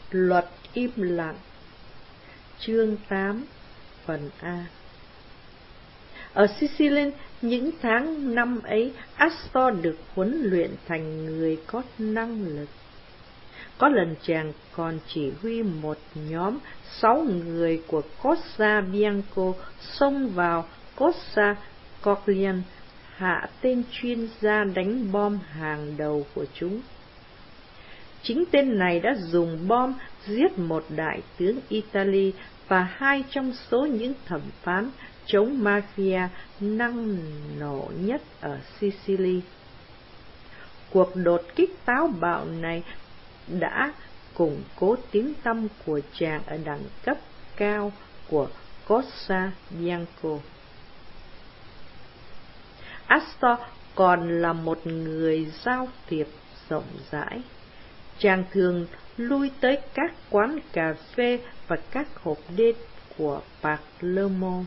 Luật im lặng. Chương 8, phần A. Ở Sicily, những tháng năm ấy, Astor được huấn luyện thành người có năng lực. Có lần chàng còn chỉ huy một nhóm 6 người của Corsa Bianco xông vào Corsa Corleone, hạ tên chuyên gia đánh bom hàng đầu của chúng. Chính tên này đã dùng bom giết một đại tướng Italy và 2 trong số những thẩm phán chống mafia năng nổ nhất ở Sicily. Cuộc đột kích táo bạo này đã củng cố tiếng tăm của chàng ở đẳng cấp cao của Corsa Bianco. Astor còn là một người giao thiệp rộng rãi. Chàng thường lui tới các quán cà phê và các hộp đêm của Palermo,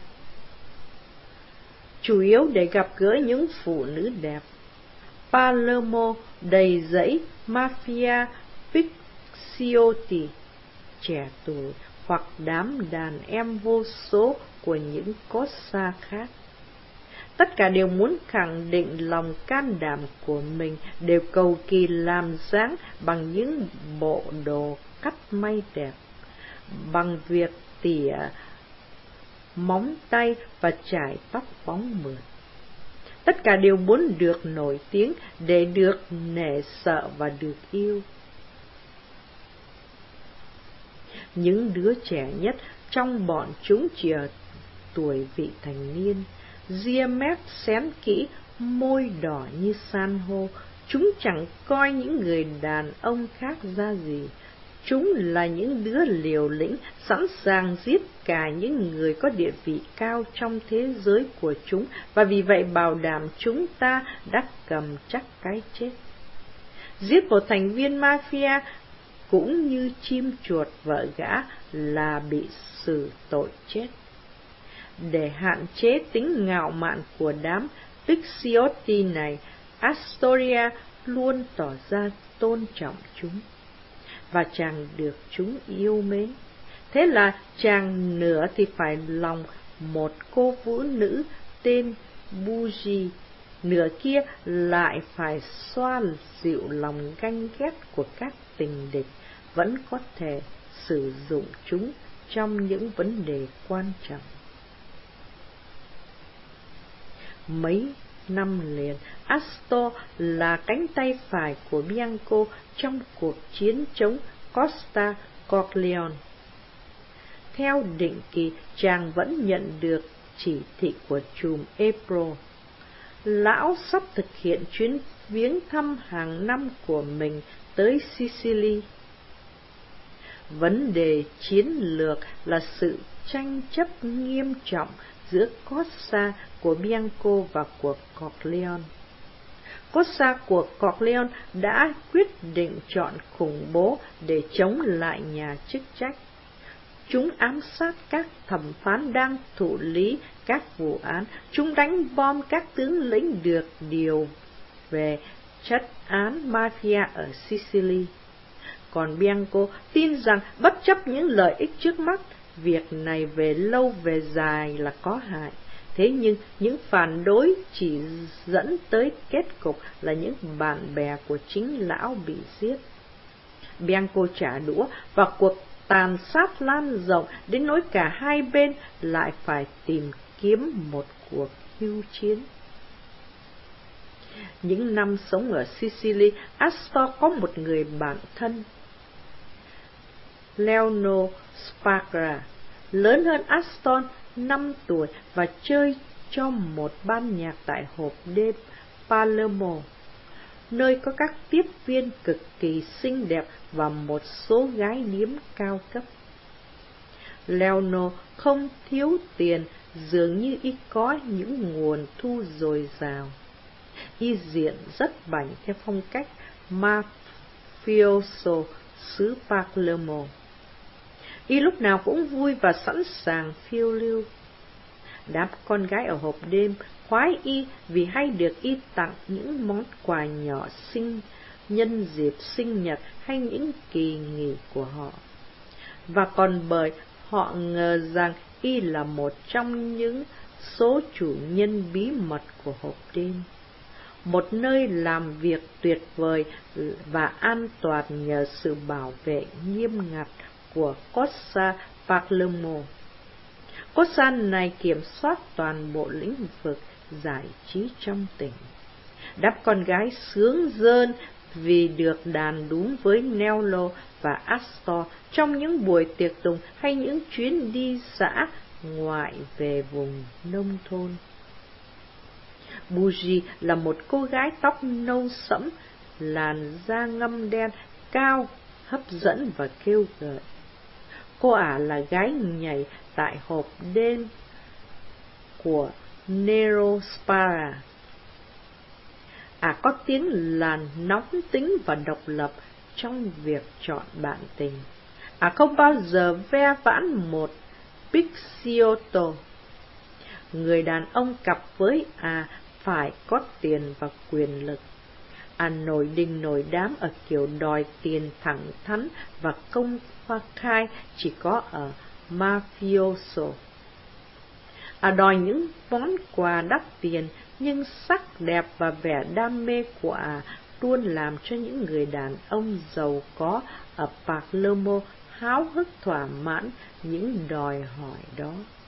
chủ yếu để gặp gỡ những phụ nữ đẹp. Palermo đầy rẫy mafia picciotti trẻ tuổi hoặc đám đàn em vô số của những Corsa khác. Tất cả đều muốn khẳng định lòng can đảm của mình, đều cầu kỳ làm dáng bằng những bộ đồ cắt may đẹp, bằng việc tỉa móng tay và chải tóc bóng mượt. Tất cả đều muốn được nổi tiếng để được nể sợ và được yêu. Những đứa trẻ nhất trong bọn chúng chỉ ở tuổi vị thành niên, ria mép xén kỹ, môi đỏ như san hô. Chúng chẳng coi những người đàn ông khác ra gì. Chúng là những đứa liều lĩnh, sẵn sàng giết cả những người có địa vị cao trong thế giới của chúng, và vì vậy bảo đảm chúng ta đã cầm chắc cái chết. Giết một thành viên mafia cũng như chim chuột vợ gã là bị xử tội chết. Để hạn chế tính ngạo mạn của đám Picciotti này, Astoria luôn tỏ ra tôn trọng chúng, và chàng được chúng yêu mến. Thế là chàng nửa thì phải lòng một cô vũ nữ tên Bougie, nửa kia lại phải xoa dịu lòng ganh ghét của các tình địch, vẫn có thể sử dụng chúng trong những vấn đề quan trọng. Mấy năm liền, Astor là cánh tay phải của Bianco trong cuộc chiến chống Costa Corleone. Theo định kỳ, chàng vẫn nhận được chỉ thị của trùm April. Lão sắp thực hiện chuyến viếng thăm hàng năm của mình tới Sicily. Vấn đề chiến lược là sự tranh chấp nghiêm trọng giữa Corsa của Bianco và của Corleone. Corsa của Corleone đã quyết định chọn khủng bố để chống lại nhà chức trách. Chúng ám sát các thẩm phán đang thụ lý các vụ án. Chúng đánh bom các tướng lĩnh được điều về trấn án mafia ở Sicily. Còn Bianco tin rằng bất chấp những lợi ích trước mắt, việc này về lâu về dài là có hại. Thế nhưng những phản đối chỉ dẫn tới kết cục là những bạn bè của chính lão bị giết. Bianco trả đũa và cuộc tàn sát lan rộng đến nỗi cả hai bên lại phải tìm kiếm một cuộc hưu chiến. Những năm sống ở Sicily, Astor có một người bạn thân, Leonor Spagna, lớn hơn Astor 5 tuổi và chơi cho một ban nhạc tại hộp đêm Palermo, nơi có các tiếp viên cực kỳ xinh đẹp và một số gái điếm cao cấp. Leonor không thiếu tiền, dường như y có những nguồn thu dồi dào. Y diện rất bảnh theo phong cách mafioso xứ Palermo. Y lúc nào cũng vui và sẵn sàng phiêu lưu. Đám con gái ở hộp đêm khoái y vì hay được y tặng những món quà nhỏ xinh nhân dịp sinh nhật hay những kỳ nghỉ của họ. và còn bởi họ ngờ rằng y là một trong những số chủ nhân bí mật của hộp đêm, một nơi làm việc tuyệt vời và an toàn nhờ sự bảo vệ nghiêm ngặt của Cosa Palermo. Cosa này kiểm soát toàn bộ lĩnh vực giải trí trong tỉnh. Đám con gái sướng rơn vì được đàn đúng với Nello và Astor trong những buổi tiệc tùng hay những chuyến đi dã ngoại về vùng nông thôn. Bougie là một cô gái tóc nâu sẫm, làn da ngăm đen, cao, hấp dẫn và kêu gợi. Cô ả là gái nhảy tại hộp đêm của Nero Spara. Ả có tiếng làn nóng tính và độc lập trong việc chọn bạn tình. Ả không bao giờ ve vãn một picciotto. Người đàn ông cặp với Ả phải có tiền và quyền lực. Ả nổi đình nổi đám ở kiểu đòi tiền thẳng thắn và công khai chỉ có ở mafioso. Ả đòi những món quà đắt tiền, nhưng sắc đẹp và vẻ đam mê của Ả luôn làm cho những người đàn ông giàu có ở Palermo háo hức thỏa mãn những đòi hỏi đó.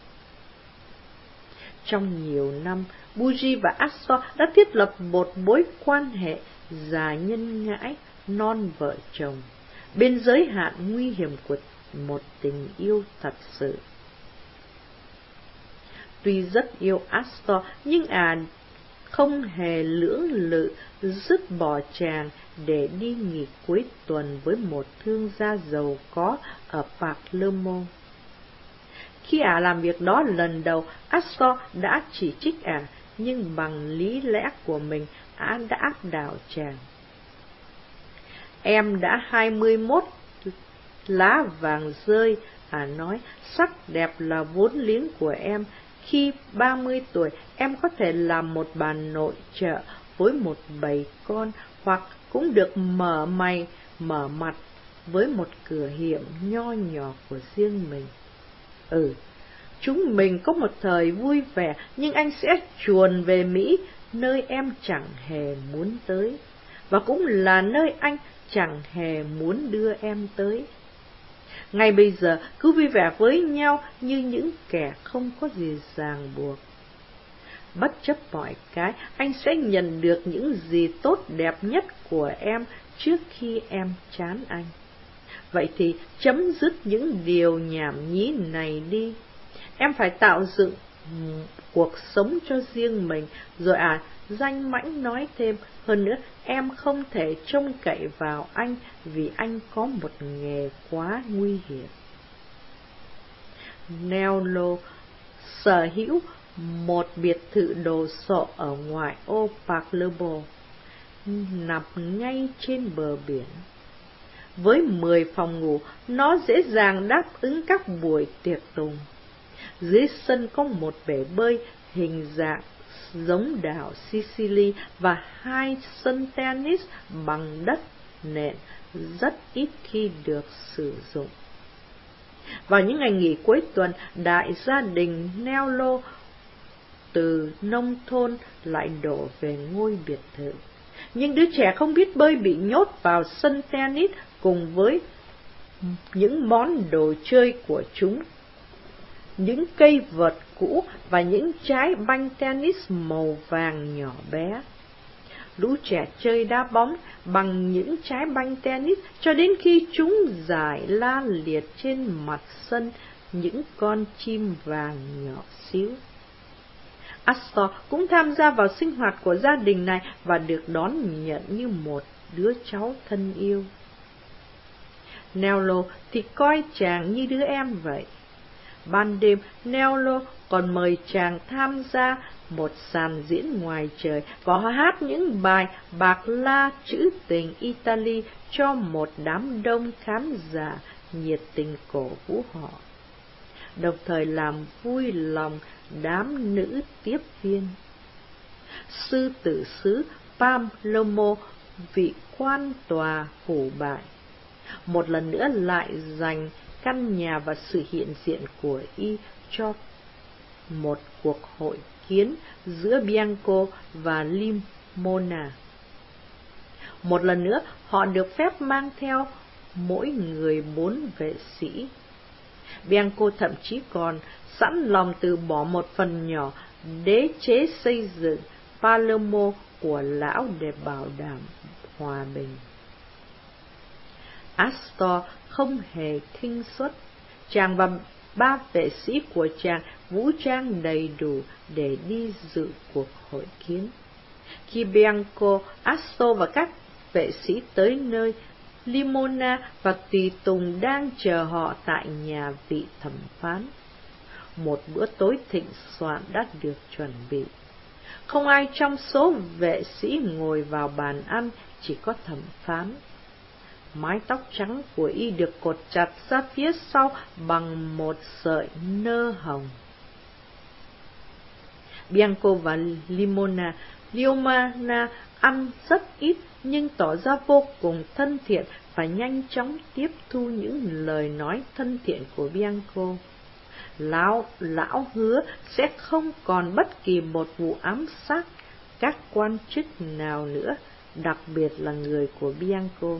Trong nhiều năm, Bougie và Astor đã thiết lập một mối quan hệ dài nhân ngãi, non vợ chồng, bên giới hạn nguy hiểm của một tình yêu thật sự. Tuy rất yêu Astor, nhưng Ả không hề lưỡng lự dứt bỏ chàng để đi nghỉ cuối tuần với một thương gia giàu có ở Palermo. Khi Ả làm việc đó lần đầu, Astor đã chỉ trích Ả, nhưng bằng lý lẽ của mình, Ả đã áp đảo chàng. Em đã 21 lá vàng rơi, Ả nói, sắc đẹp là vốn liếng của em. Khi 30 tuổi, em có thể làm một bà nội trợ với một bầy con, hoặc cũng được mở mày, mở mặt với một cửa hiệu nho nhỏ của riêng mình. Chúng mình có một thời vui vẻ, nhưng anh sẽ chuồn về Mỹ, nơi em chẳng hề muốn tới, và cũng là nơi anh chẳng hề muốn đưa em tới. Ngay bây giờ, cứ vui vẻ với nhau như những kẻ không có gì ràng buộc. Bất chấp mọi cái, anh sẽ nhận được những gì tốt đẹp nhất của em trước khi em chán anh. Vậy thì chấm dứt những điều nhảm nhí này đi. Em phải tạo dựng cuộc sống cho riêng mình. Rồi danh mãnh nói thêm, hơn nữa em không thể trông cậy vào anh vì anh có một nghề quá nguy hiểm. Nello sở hữu một biệt thự đồ sộ ở ngoại ô Palermo, nằm ngay trên bờ biển. Với 10 phòng ngủ, nó dễ dàng đáp ứng các buổi tiệc tùng. Dưới sân có một bể bơi hình dạng giống đảo Sicily và 2 sân tennis bằng đất nện rất ít khi được sử dụng. Vào những ngày nghỉ cuối tuần, đại gia đình Nello từ nông thôn lại đổ về ngôi biệt thự. Nhưng đứa trẻ không biết bơi bị nhốt vào sân tennis cùng với những món đồ chơi của chúng, những cây vợt cũ và những trái banh tennis màu vàng nhỏ bé. Lũ trẻ chơi đá bóng bằng những trái banh tennis cho đến khi chúng rải la liệt trên mặt sân những con chim vàng nhỏ xíu. Astor cũng tham gia vào sinh hoạt của gia đình này và được đón nhận như một đứa cháu thân yêu. Nello thì coi chàng như đứa em vậy. Ban đêm, Nello còn mời chàng tham gia một sàn diễn ngoài trời và hát những bài bạc la trữ tình Italy cho một đám đông khán giả nhiệt tình cổ vũ họ, đồng thời làm vui lòng đám nữ tiếp viên. Sư tử xứ Palermo, vị quan tòa hủ bại, một lần nữa lại giành căn nhà và sự hiện diện của y cho một cuộc hội kiến giữa Bianco và Limona. Một lần nữa, họ được phép mang theo mỗi người 4 vệ sĩ. Bianco thậm chí còn sẵn lòng từ bỏ một phần nhỏ đế chế xây dựng Palermo của lão để bảo đảm hòa bình. Astor không hề khinh suất. Chàng và 3 vệ sĩ của chàng vũ trang đầy đủ để đi dự cuộc hội kiến. Khi Bianco, Astor và các vệ sĩ tới nơi, Limona và tùy tùng đang chờ họ tại nhà vị thẩm phán. Một bữa tối thịnh soạn đã được chuẩn bị. Không ai trong số vệ sĩ ngồi vào bàn ăn, chỉ có thẩm phán. Mái tóc trắng của y được cột chặt ra phía sau bằng một sợi nơ hồng. Bianco và Limona ăn rất ít nhưng tỏ ra vô cùng thân thiện và nhanh chóng tiếp thu những lời nói thân thiện của Bianco. Lão hứa sẽ không còn bất kỳ một vụ ám sát các quan chức nào nữa, đặc biệt là người của Bianco.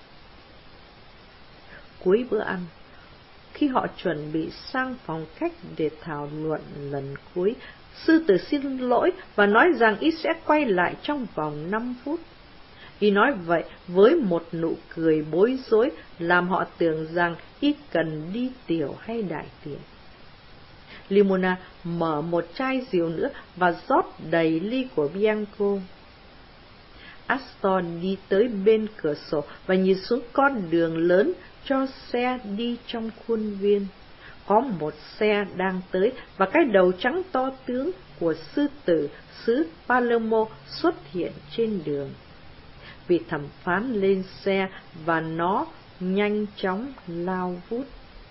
Cuối bữa ăn, khi họ chuẩn bị sang phòng khách để thảo luận lần cuối, sư tử xin lỗi và nói rằng y sẽ quay lại trong vòng 5 phút. Y nói vậy với một nụ cười bối rối, làm họ tưởng rằng y cần đi tiểu hay đại tiện. Limona mở một chai rượu nữa và rót đầy ly của Bianco. Astor đi tới bên cửa sổ và nhìn xuống con đường lớn cho xe đi trong khuôn viên. Có một xe đang tới và cái đầu trắng to tướng của sư tử xứ Palermo xuất hiện trên đường. Vị thẩm phán lên xe và nó nhanh chóng lao vút.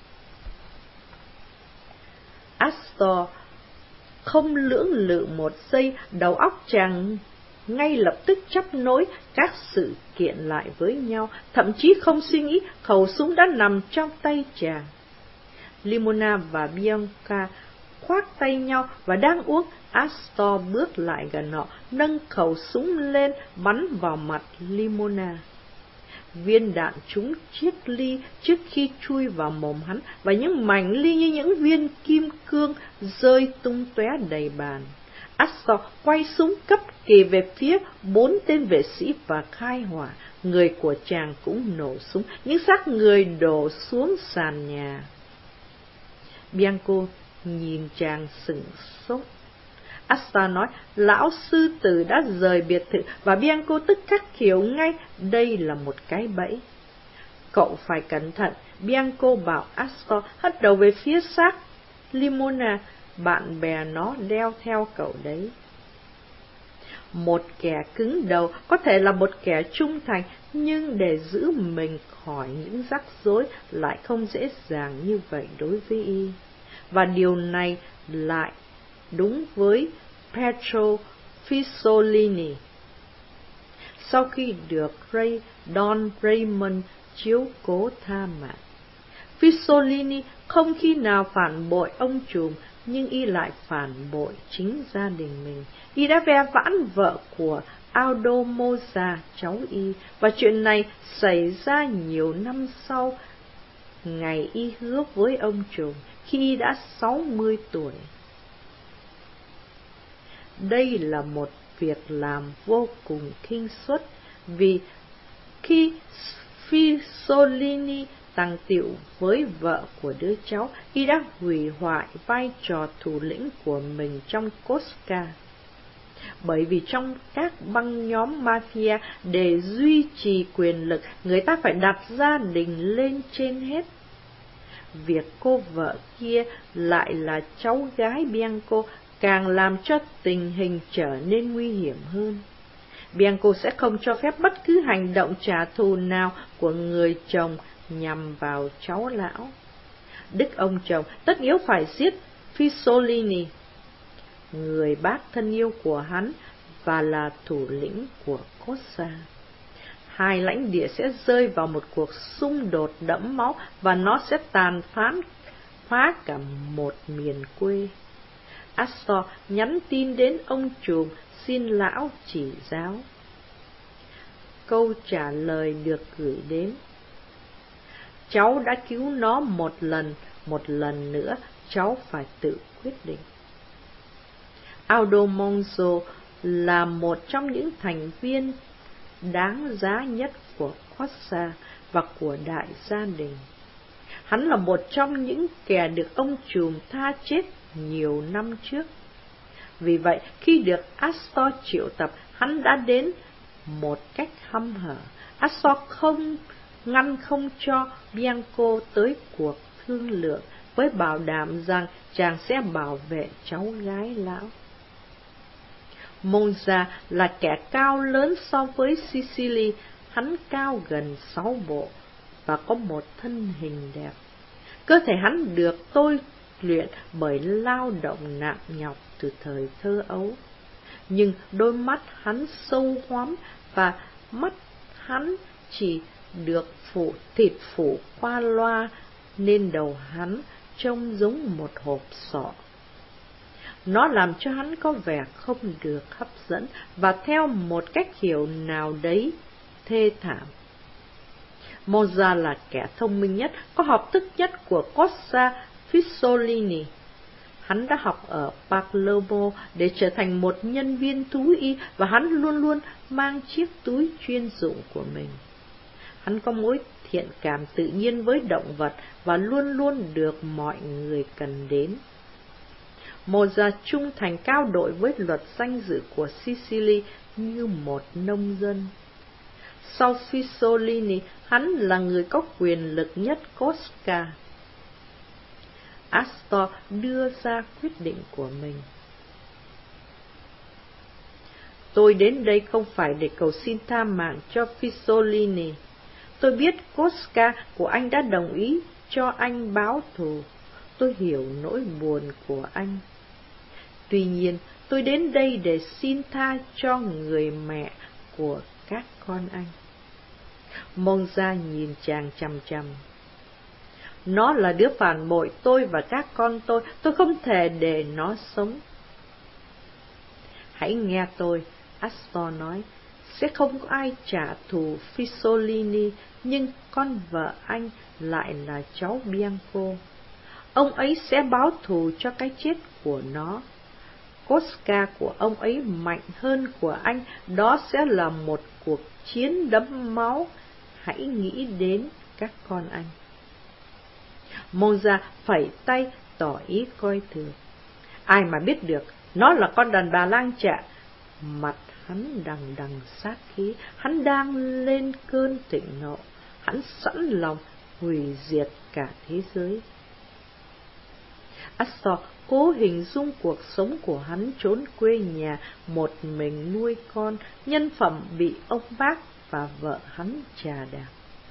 Astor không lưỡng lự một giây, đầu óc chàng ngay lập tức chấp nối các sự kiện lại với nhau, thậm chí không suy nghĩ, khẩu súng đã nằm trong tay chàng. Limona và Bianca khoác tay nhau và đang uống. Astor bước lại gần họ, nâng khẩu súng lên, bắn vào mặt Limona. Viên đạn trúng chiếc ly trước khi chui vào mồm hắn, và những mảnh ly như những viên kim cương rơi tung tóe đầy bàn. Astor quay súng cấp kề về phía 4 tên vệ sĩ và khai hỏa. Người của chàng cũng nổ súng, những xác người đổ xuống sàn nhà. Bianco nhìn chàng sửng sốt. Astor nói lão sư tử đã rời biệt thự, và Bianco tức khắc hiểu ngay đây là một cái bẫy. Cậu phải cẩn thận, Bianco bảo Astor, hất đầu về phía xác Limona, bạn bè nó đeo theo cậu đấy. Một kẻ cứng đầu có thể là một kẻ trung thành, nhưng để giữ mình khỏi những rắc rối lại không dễ dàng như vậy đối với y. Và điều này lại đúng với Pietro Fisolini. Sau khi được Don Raymond chiếu cố tha mạng, Fisolini không khi nào phản bội ông trùm, nhưng y lại phản bội chính gia đình mình. Y đã ve vãn vợ của Aldo Moza, cháu y, và chuyện này xảy ra nhiều năm sau ngày y hứa với ông trùm khi y đã 60 tuổi. Đây là một việc làm vô cùng khinh suất, vì khi Fisolini tàng tiệu với vợ của đứa cháu, y đã hủy hoại vai trò thủ lĩnh của mình trong Cosca. Bởi vì trong các băng nhóm mafia, để duy trì quyền lực, người ta phải đặt gia đình lên trên hết. Việc cô vợ kia lại là cháu gái Bianco càng làm cho tình hình trở nên nguy hiểm hơn. Bianco sẽ không cho phép bất cứ hành động trả thù nào của người chồng nhằm vào cháu lão. Đức ông chồng tất yếu phải giết Fisolini, người bác thân yêu của hắn và là thủ lĩnh của Cosa. hai lãnh địa sẽ rơi vào một cuộc xung đột đẫm máu và nó sẽ tàn phá cả một miền quê. Astor nhắn tin đến ông trùm xin lão chỉ giáo. Câu trả lời được gửi đến: cháu đã cứu nó một lần nữa cháu phải tự quyết định. Aldo Monzo là một trong những thành viên đáng giá nhất của Corsa và của đại gia đình. Hắn là một trong những kẻ được ông trùm tha chết nhiều năm trước. Vì vậy, khi được Astor triệu tập, hắn đã đến một cách hăm hở. Astor không cho Bianco tới cuộc thương lượng, với bảo đảm rằng chàng sẽ bảo vệ cháu gái lão. Monza là kẻ cao lớn so với Sicily, hắn cao gần 6 bộ và có một thân hình đẹp. Cơ thể hắn được tôi luyện bởi lao động nặng nhọc từ thời thơ ấu. Nhưng đôi mắt hắn sâu hoắm và mắt hắn chỉ được thịt phủ qua loa nên đầu hắn trông giống một hộp sọ. Nó làm cho hắn có vẻ không được hấp dẫn và theo một cách hiểu nào đấy thê thảm. Monza là kẻ thông minh nhất, có học thức nhất của Corsa Fissolini. Hắn đã học ở Palermo để trở thành một nhân viên thú y và hắn luôn luôn mang chiếc túi chuyên dụng của mình. Hắn có mối thiện cảm tự nhiên với động vật và luôn luôn được mọi người cần đến. Monza trung thành cao độ với luật danh dự của Sicily như một nông dân. Sau Fissolini, hắn là người có quyền lực nhất Corsica. Astor đưa ra quyết định của mình. Tôi đến đây không phải để cầu xin tha mạng cho Fissolini. Tôi biết Corsica của anh đã đồng ý cho anh báo thù. Tôi hiểu nỗi buồn của anh. Tuy nhiên, tôi đến đây để xin tha cho người mẹ của các con anh. Monza nhìn chàng chằm chằm. Nó là đứa phản bội tôi và các con tôi không thể để nó sống. Hãy nghe tôi, Astor nói, sẽ không có ai trả thù Fissolini, nhưng con vợ anh lại là cháu Bianco. Ông ấy sẽ báo thù cho cái chết của nó. Corsica của ông ấy mạnh hơn của anh, đó sẽ là một cuộc chiến đẫm máu. Hãy nghĩ đến các con anh. Monza phẩy tay tỏ ý coi thường. Ai mà biết được, nó là con đàn bà lang trạ. Mặt hắn đằng đằng sát khí, hắn đang lên cơn thịnh nộ, hắn sẵn lòng hủy diệt cả thế giới. Astor cố hình dung cuộc sống của hắn trốn quê nhà, một mình nuôi con, nhân phẩm bị ông bác và vợ hắn chà đạp.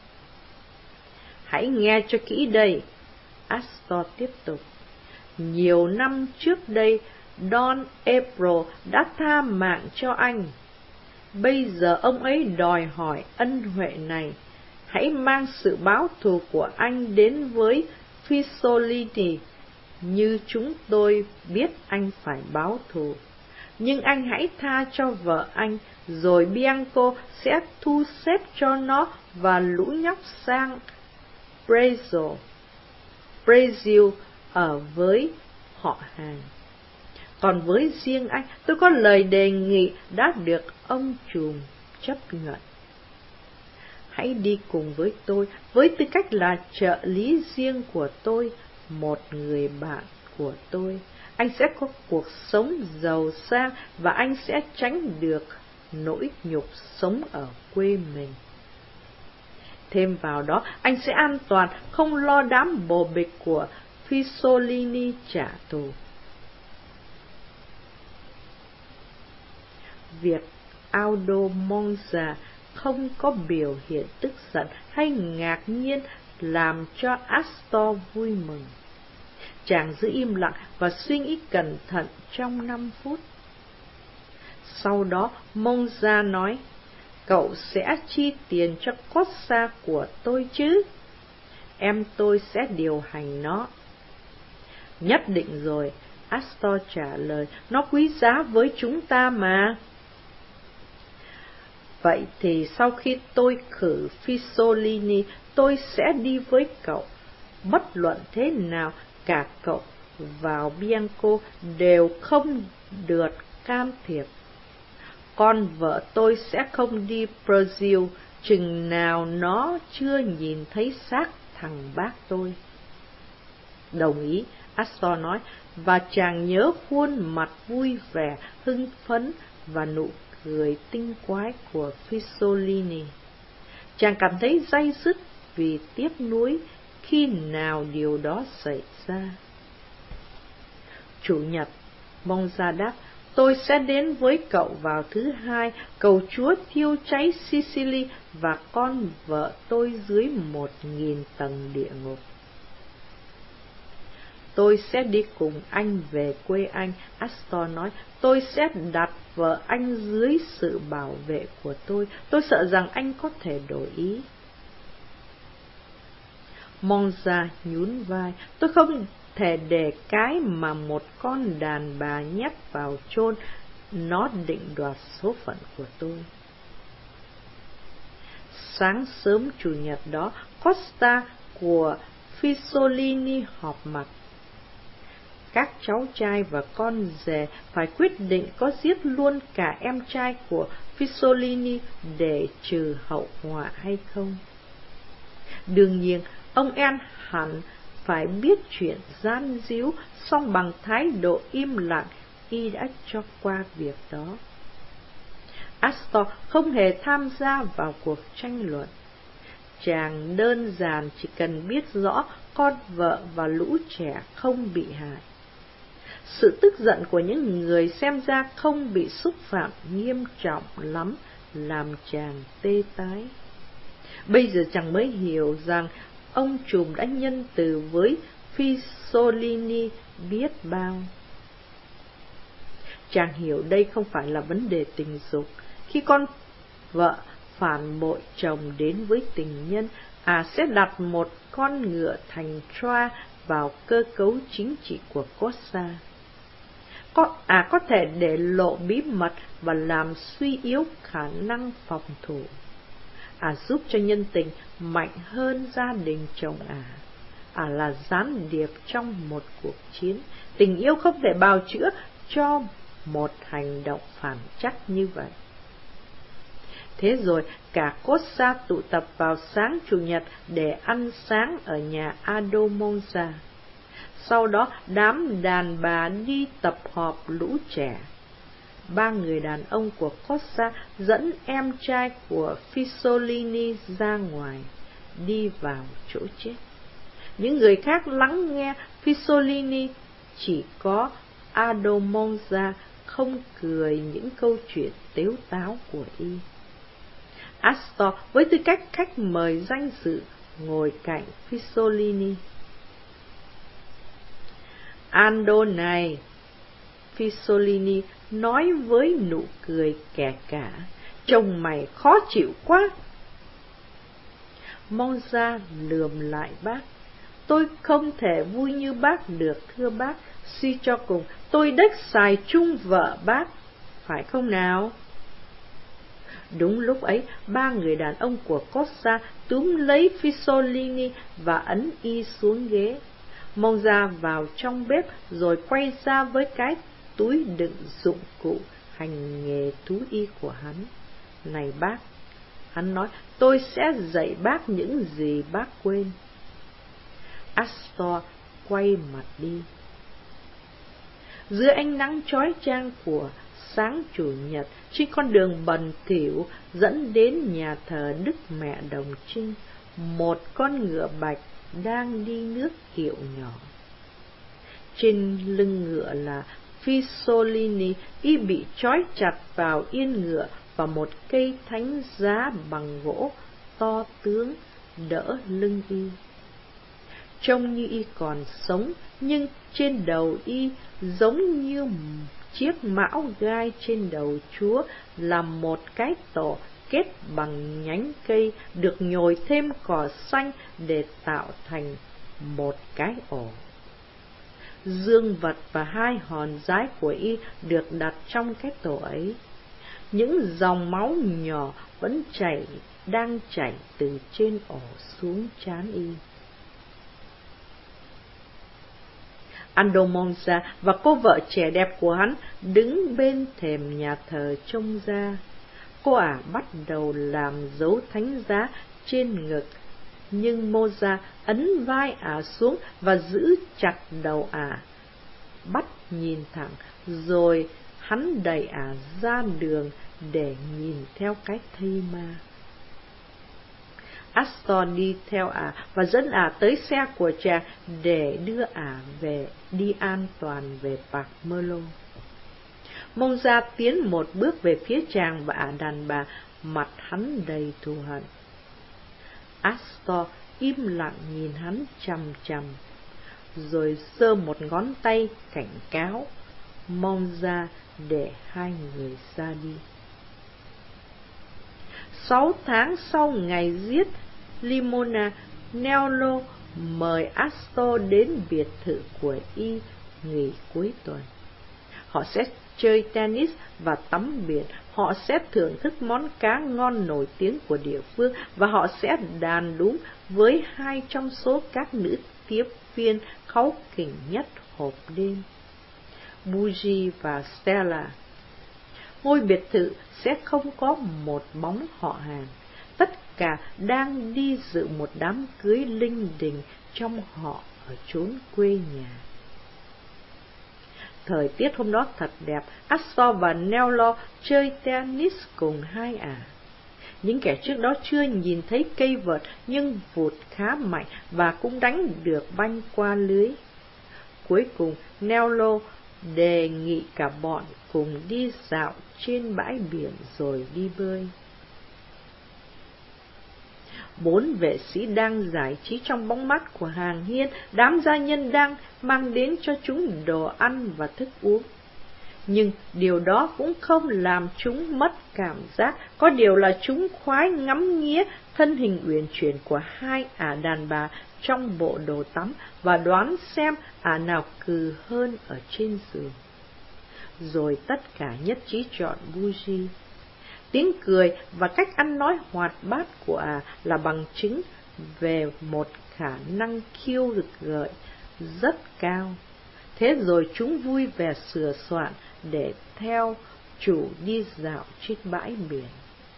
Hãy nghe cho kỹ đây, Astor tiếp tục. Nhiều năm trước đây, Don April đã tha mạng cho anh. Bây giờ ông ấy đòi hỏi ân huệ này. Hãy mang sự báo thù của anh đến với Fissolini, như chúng tôi biết anh phải báo thù. Nhưng anh hãy tha cho vợ anh, rồi Bianco sẽ thu xếp cho nó và lũ nhóc sang Brazil ở với họ hàng. Còn với riêng anh, tôi có lời đề nghị đã được ông trùm chấp nhận. Hãy đi cùng với tôi, với tư cách là trợ lý riêng của tôi, một người bạn của tôi. Anh sẽ có cuộc sống giàu sang và anh sẽ tránh được nỗi nhục sống ở quê mình. Thêm vào đó, anh sẽ an toàn, không lo đám bồ bịch của Fissolini trả thù. Việc Aldo Monza không có biểu hiện tức giận hay ngạc nhiên làm cho Astor vui mừng. Chàng giữ im lặng và suy nghĩ cẩn thận trong 5 phút. Sau đó Monza nói, cậu sẽ chi tiền cho Cossa của tôi chứ? Em tôi sẽ điều hành nó. Nhất định rồi, Astor trả lời, nó quý giá với chúng ta mà. Vậy thì sau khi tôi khử Fisolini, tôi sẽ đi với cậu. Bất luận thế nào, cả cậu và Bianco đều không được can thiệp. Con vợ tôi sẽ không đi Brazil chừng nào nó chưa nhìn thấy xác thằng bác tôi. Đồng ý, Astor nói, và chàng nhớ khuôn mặt vui vẻ, hưng phấn và nụ cười tinh quái của Fisolini. Chàng cảm thấy day dứt vì tiếc nuối khi nào điều đó xảy ra. Chủ nhật, Monza đáp, tôi sẽ đến với cậu vào thứ Hai, cầu Chúa thiêu cháy Sicily và con vợ tôi dưới 1000 tầng địa ngục. Tôi sẽ đi cùng anh về quê anh, Astor nói. Tôi sẽ đặt vợ anh dưới sự bảo vệ của tôi. Tôi sợ rằng anh có thể đổi ý. Monza nhún vai. Tôi không thể để cái mà một con đàn bà nhét vào chôn nó định đoạt số phận của tôi. Sáng sớm Chủ nhật đó, Costa của Fisolini họp mặt. Các cháu trai và con rể phải quyết định có giết luôn cả em trai của Fisolini để trừ hậu họa hay không. Đương nhiên, ông En hẳn phải biết chuyện gian díu, song bằng thái độ im lặng, y đã cho qua việc đó. Astor không hề tham gia vào cuộc tranh luận. Chàng đơn giản chỉ cần biết rõ con vợ và lũ trẻ không bị hại. Sự tức giận của những người xem ra không bị xúc phạm nghiêm trọng lắm làm chàng tê tái. Bây giờ chàng mới hiểu rằng ông trùm đã nhân từ với Fisolini biết bao. Chàng hiểu đây không phải là vấn đề tình dục. Khi con vợ phản bội chồng đến với tình nhân, sẽ đặt một con ngựa thành Troa vào cơ cấu chính trị của Cossa. Có thể để lộ bí mật và làm suy yếu khả năng phòng thủ. Giúp cho nhân tình mạnh hơn gia đình chồng là gián điệp trong một cuộc chiến. Tình yêu không thể bào chữa cho một hành động phản trắc như vậy. Thế rồi cả Cossa tụ tập vào sáng Chủ nhật để ăn sáng ở nhà Ado Monza. Sau đó đám đàn bà đi tập họp lũ trẻ. 3 người đàn ông của Cossa dẫn em trai của Fisolini ra ngoài, đi vào chỗ chết. Những người khác lắng nghe Fisolini, chỉ có Ado Monza không cười những câu chuyện tếu táo của y. Astor với tư cách khách mời danh dự ngồi cạnh Fisolini. Ando này, Fisolini nói với nụ cười kẻ cả, trông mày khó chịu quá. Monza lườm lại bác. Tôi không thể vui như bác được, thưa bác. Suy cho cùng, tôi đếch xài chung vợ bác, phải không nào? Đúng lúc ấy, 3 người đàn ông của Cossa túm lấy Fisolini và ấn y xuống ghế. Monza vào trong bếp rồi quay ra với cái túi đựng dụng cụ hành nghề thú y của hắn. Này bác, hắn nói, tôi sẽ dạy bác những gì bác quên. Astor quay mặt đi. Dưới ánh nắng chói chang của sáng Chủ nhật, trên con đường bần thỉu dẫn đến nhà thờ Đức Mẹ Đồng Trinh, một con ngựa bạch đang đi nước kiệu nhỏ. Trên lưng ngựa là Fisolini, y bị trói chặt vào yên ngựa và một cây thánh giá bằng gỗ to tướng đỡ lưng y. Trông như y còn sống, nhưng trên đầu y giống như chiếc mão gai trên đầu Chúa là một cái tổ kết bằng nhánh cây, được nhồi thêm cỏ xanh để tạo thành một cái ổ. Dương vật và hai hòn dái của y được đặt trong cái tổ ấy. Những dòng máu nhỏ vẫn đang chảy từ trên ổ xuống trán y. Andomonza và cô vợ trẻ đẹp của hắn đứng bên thềm nhà thờ trông ra. Cô ả bắt đầu làm dấu thánh giá trên ngực, nhưng Moza ấn vai ả xuống và giữ chặt đầu ả, bắt nhìn thẳng, rồi hắn đẩy ả ra đường để nhìn theo cái thây ma. Astor đi theo ả và dẫn ả tới xe của chàng để đưa ả đi an toàn về Park Merlo. Monza tiến một bước về phía chàng và ả đàn bà, mặt hắn đầy thù hận. Astor im lặng nhìn hắn chằm chằm, rồi giơ một ngón tay cảnh cáo Monza để hai người ra đi. 6 tháng sau ngày giết Limona, Nello mời Astor đến biệt thự của y nghỉ cuối tuần. Họ sẽ chơi tennis và tắm biển, họ sẽ thưởng thức món cá ngon nổi tiếng của địa phương, và họ sẽ đàn đúm với hai trong số các nữ tiếp viên kháu kỉnh nhất hộp đêm, Bougie và Stella. Ngôi biệt thự sẽ không có một bóng họ hàng, tất cả đang đi dự một đám cưới linh đình trong họ ở chốn quê nhà. Thời tiết hôm đó thật đẹp, Astor và Nello chơi tennis cùng hai ả. Những kẻ trước đó chưa nhìn thấy cây vợt nhưng vụt khá mạnh và cũng đánh được banh qua lưới. Cuối cùng, Nello đề nghị cả bọn cùng đi dạo trên bãi biển rồi đi bơi. 4 vệ sĩ đang giải trí trong bóng mát của hàng hiên, đám gia nhân đang mang đến cho chúng đồ ăn và thức uống. Nhưng điều đó cũng không làm chúng mất cảm giác, có điều là chúng khoái ngắm nghía thân hình uyển chuyển của hai ả đàn bà trong bộ đồ tắm và đoán xem ả nào cừ hơn ở trên giường. Rồi tất cả nhất trí chọn Bougie. Tiếng cười và cách ăn nói hoạt bát của ả là bằng chứng về một khả năng khiêu gợi rất cao. Thế rồi chúng vui vẻ sửa soạn để theo chủ đi dạo trên bãi biển.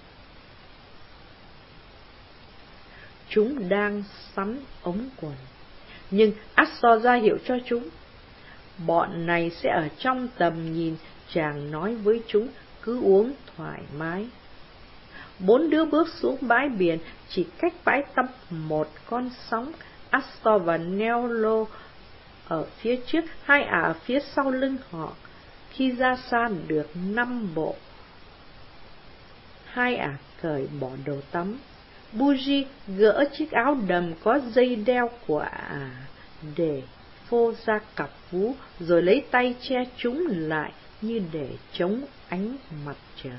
Chúng đang sắn ống quần, nhưng Astor ra hiệu cho chúng. Bọn này sẽ ở trong tầm nhìn, chàng nói với chúng, cứ uống thoải mái. 4 đứa bước xuống bãi biển, chỉ cách bãi tắm một con sóng. Astor và Nello ở phía trước, hai ả ở phía sau lưng họ. Khi ra xa được 5 bộ, hai ả cởi bỏ đồ tắm. Bougie gỡ chiếc áo đầm có dây đeo của ả để phô ra cặp vú, rồi lấy tay che chúng lại như để chống ánh mặt trời.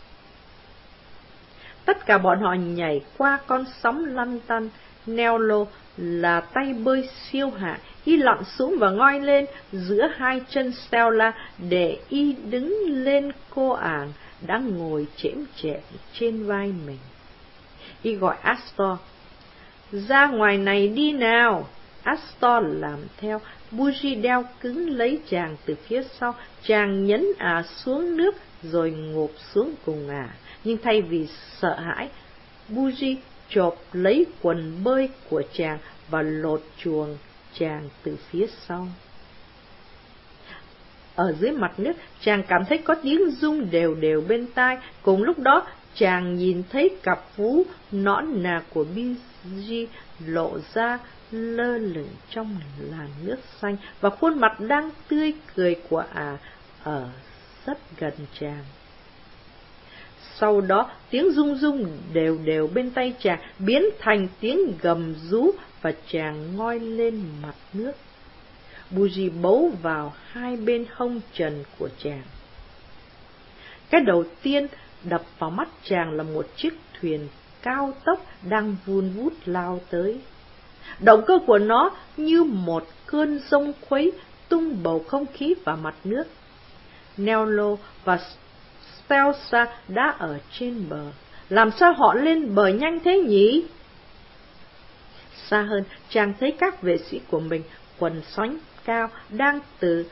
Tất cả bọn họ nhảy qua con sóng lăn tăn. Nello là tay bơi siêu hạ, y lặn xuống và ngoi lên giữa hai chân Stella để y đứng lên cô ảng đang ngồi chễm chệ trên vai mình. Y gọi Astor, ra ngoài này đi nào. Astor làm theo. Bougie đeo cứng lấy chàng từ phía sau, chàng nhấn ả xuống nước rồi ngụp xuống cùng ả. Nhưng thay vì sợ hãi, Bougie chộp lấy quần bơi của chàng và lột chuồng chàng từ phía sau. Ở dưới mặt nước, chàng cảm thấy có tiếng rung đều đều bên tai. Cùng lúc đó, chàng nhìn thấy cặp vú nõn nà của Bougie lộ ra lơ lửng trong làn nước xanh, và khuôn mặt đang tươi cười của ả ở rất gần chàng. Sau đó, tiếng rung rung đều đều bên tay chàng biến thành tiếng gầm rú và chàng ngoi lên mặt nước. Bougie bấu vào hai bên hông trần của chàng. Cái đầu tiên đập vào mắt chàng là một chiếc thuyền cao tốc đang vun vút lao tới. Động cơ của nó như một cơn giông khuấy tung bầu không khí vào mặt nước. Nello và Stelsa đã ở trên bờ. Làm sao họ lên bờ nhanh thế nhỉ? Xa hơn, chàng thấy các vệ sĩ của mình quần xoánh cao đang từ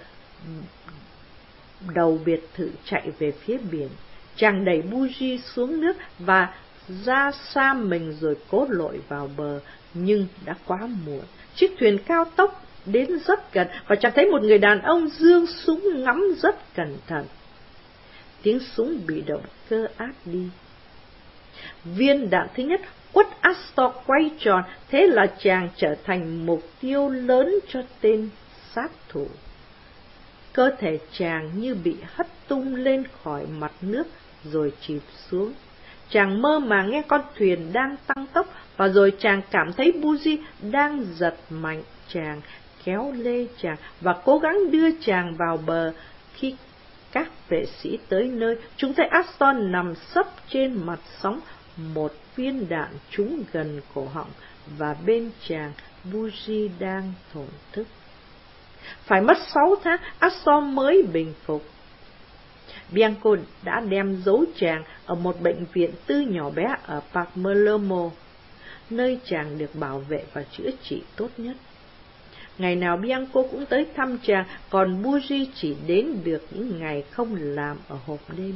đầu biệt thự chạy về phía biển. Chàng đẩy buji xuống nước và ra xa mình rồi cố lội vào bờ, nhưng đã quá muộn. Chiếc thuyền cao tốc đến rất gần và chàng thấy một người đàn ông giương súng ngắm rất cẩn thận. Tiếng súng bị động cơ át đi. Viên đạn thứ nhất quất Astor quay tròn, thế là chàng trở thành mục tiêu lớn cho tên sát thủ. Cơ thể chàng như bị hất tung lên khỏi mặt nước rồi chìm xuống. Chàng mơ mà nghe con thuyền đang tăng tốc, và rồi chàng cảm thấy Buji đang giật mạnh chàng, kéo lê chàng và cố gắng đưa chàng vào bờ. Khi các vệ sĩ tới nơi, chúng thấy Astor nằm sấp trên mặt sóng, một viên đạn trúng gần cổ họng, và bên chàng Buji đang thổn thức. Phải mất 6 tháng, Astor mới bình phục. Bianco đã đem giấu chàng ở một bệnh viện tư nhỏ bé ở Palermo, nơi chàng được bảo vệ và chữa trị tốt nhất. Ngày nào Bianco cũng tới thăm chàng, còn Buji chỉ đến được những ngày không làm ở hộp đêm.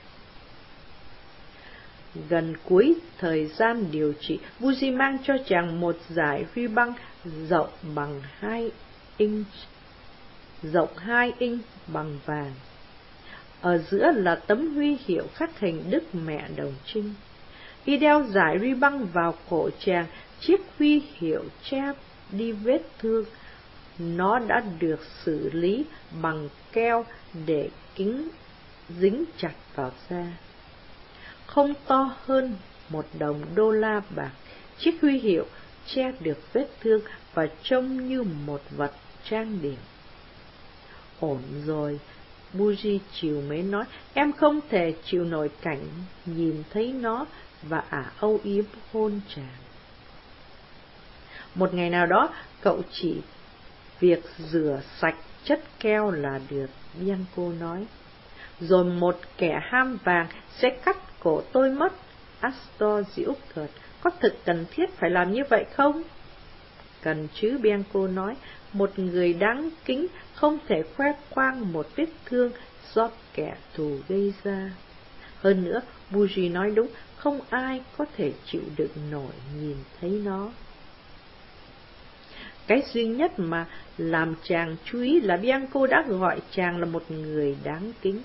Gần cuối thời gian điều trị, Buji mang cho chàng một dải ruy băng rộng 2 inch bằng vàng. Ở giữa là tấm huy hiệu khắc hình Đức Mẹ Đồng Trinh. Y đeo dải ruy băng vào cổ chàng, chiếc huy hiệu che đi vết thương. Nó đã được xử lý bằng keo để kính dính chặt vào da. Không to hơn $1 bạc, chiếc huy hiệu che được vết thương và trông như một vật trang điểm. Ổn rồi, Buji chiều mới nói, em không thể chịu nổi cảnh nhìn thấy nó, và âu yếm hôn chàng. Một ngày nào đó, cậu chỉ việc rửa sạch chất keo là được, Bianco nói. Rồi một kẻ ham vàng sẽ cắt cổ tôi mất. Astor giễu cợt, có thực cần thiết phải làm như vậy không? Cần chứ, Bianco nói, một người đáng kính không thể khoe khoang một vết thương do kẻ thù gây ra. Hơn nữa, Buji nói đúng, không ai có thể chịu đựng nổi nhìn thấy nó. Cái duy nhất mà làm chàng chú ý là Bianco đã gọi chàng là một người đáng kính.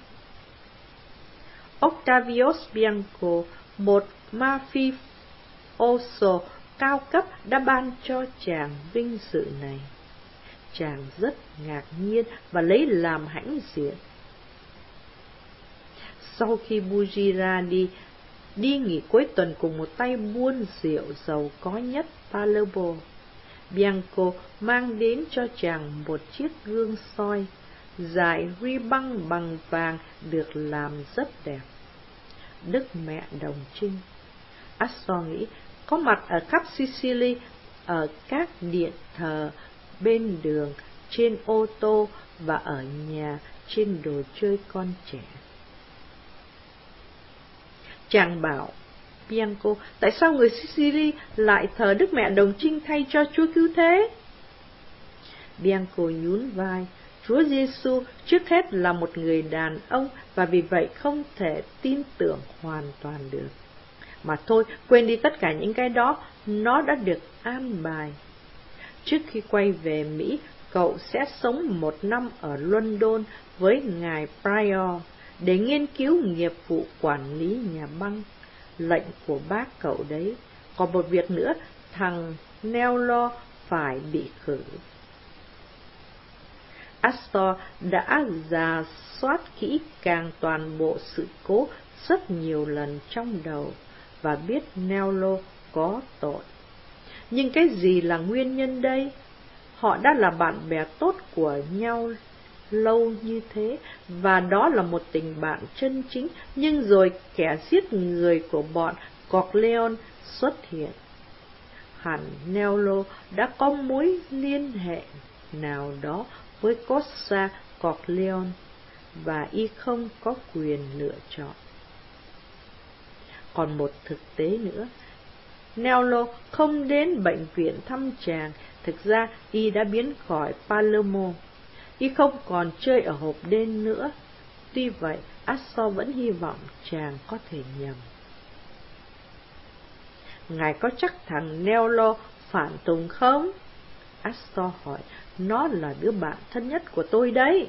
Octavius Bianco, một mafioso cao cấp, đã ban cho chàng vinh dự này. Chàng rất ngạc nhiên và lấy làm hãnh diện. Sau khi Buji ra đi nghỉ cuối tuần cùng một tay buôn rượu giàu có nhất Palermo, Bianco mang đến cho chàng một chiếc gương soi, dải ruy băng bằng vàng được làm rất đẹp. Đức Mẹ Đồng Trinh, Astor nghĩ, có mặt ở khắp Sicily, ở các điện thờ, bên đường, trên ô tô và ở nhà, trên đồ chơi con trẻ. Chàng bảo Bianco, tại sao người Sicily lại thờ Đức Mẹ Đồng Trinh thay cho Chúa Cứu Thế? Bianco nhún vai, Chúa Giêsu trước hết là một người đàn ông, và vì vậy không thể tin tưởng hoàn toàn được. Mà thôi, quên đi tất cả những cái đó, nó đã được an bài. Trước khi quay về Mỹ, cậu sẽ sống 1 năm ở London với ngài Prior để nghiên cứu nghiệp vụ quản lý nhà băng. Lệnh của bác cậu đấy. Còn một việc nữa, thằng Nello phải bị khử. Astor đã rà soát kỹ càng toàn bộ sự cố rất nhiều lần trong đầu và biết Nello có tội. Nhưng cái gì là nguyên nhân đây? Họ đã là bạn bè tốt của nhau lâu như thế, và đó là một tình bạn chân chính, nhưng rồi kẻ giết người của bọn Corleone xuất hiện. Hẳn Nello đã có mối liên hệ nào đó với Costa Corleone, và y không có quyền lựa chọn. Còn một thực tế nữa, Nello không đến bệnh viện thăm chàng. Thực ra y đã biến khỏi Palermo. Y không còn chơi ở hộp đêm nữa. Tuy vậy, Astor vẫn hy vọng chàng có thể nhầm. Ngài có chắc thằng Nello phản tùng không? Astor hỏi. Nó là đứa bạn thân nhất của tôi đấy.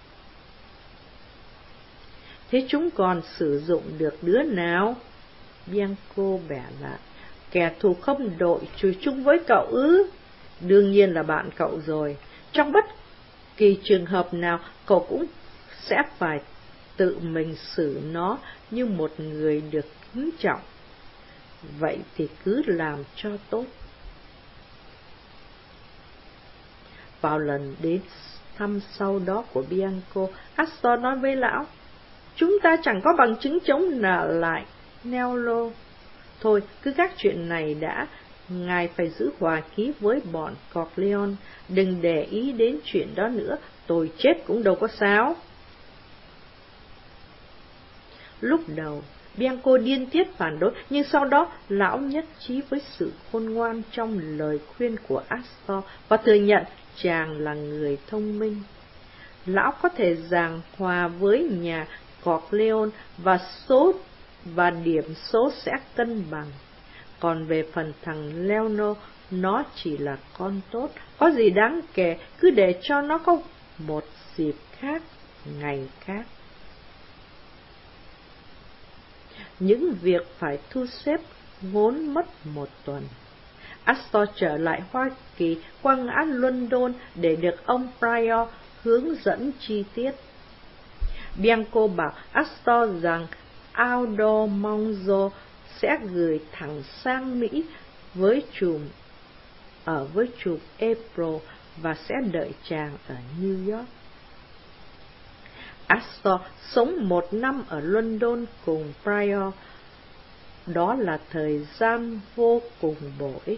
Thế chúng còn sử dụng được đứa nào? Bianco bẻ lại. Kẻ thù không đội chùi chung với cậu ư? Đương nhiên là bạn cậu rồi. Trong bất kỳ trường hợp nào, cậu cũng sẽ phải tự mình xử nó như một người được kính trọng. Vậy thì cứ làm cho tốt. Vào lần đến thăm sau đó của Bianco, Astor nói với lão, chúng ta chẳng có bằng chứng chống lại Nello. Thôi, cứ gác chuyện này đã, ngài phải giữ hòa khí với bọn Corleone, đừng để ý đến chuyện đó nữa, tôi chết cũng đâu có sao. Lúc đầu, Bianco điên tiết phản đối, nhưng sau đó lão nhất trí với sự khôn ngoan trong lời khuyên của Astor và thừa nhận chàng là người thông minh. Lão có thể giảng hòa với nhà Corleone và điểm số sẽ cân bằng. Còn về phần thằng Leonor, nó chỉ là con tốt, có gì đáng kể, cứ để cho nó có một dịp khác, ngày khác. Những việc phải thu xếp vốn mất một tuần. Astor trở lại Hoa Kỳ qua ngã London để được ông Prior hướng dẫn chi tiết. Bianco bảo Astor rằng Aldo Monzo sẽ gửi thẳng sang Mỹ với chùm April và sẽ đợi chàng ở New York. Astor sống 1 năm ở London cùng Prior. Đó là thời gian vô cùng bổ ích.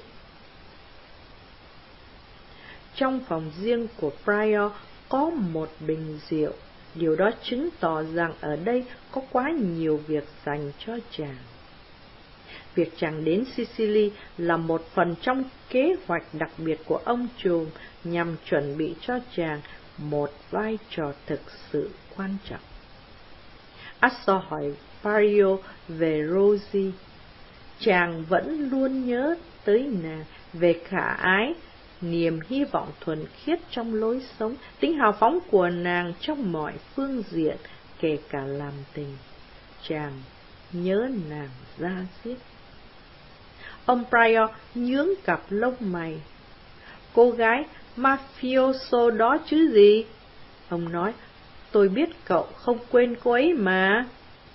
Trong phòng riêng của Prior có một bình rượu. Điều đó chứng tỏ rằng ở đây có quá nhiều việc dành cho chàng. Việc chàng đến Sicily là một phần trong kế hoạch đặc biệt của ông trùm nhằm chuẩn bị cho chàng một vai trò thực sự quan trọng. Astor hỏi Prior về Rosie. Chàng vẫn luôn nhớ tới nàng, về khả ái, niềm hy vọng thuần khiết trong lối sống, tính hào phóng của nàng trong mọi phương diện, kể cả làm tình. Chàng nhớ nàng da diết. Ông Prior nhướng cặp lông mày. Cô gái mafioso đó chứ gì? Ông nói, tôi biết cậu không quên cô ấy mà.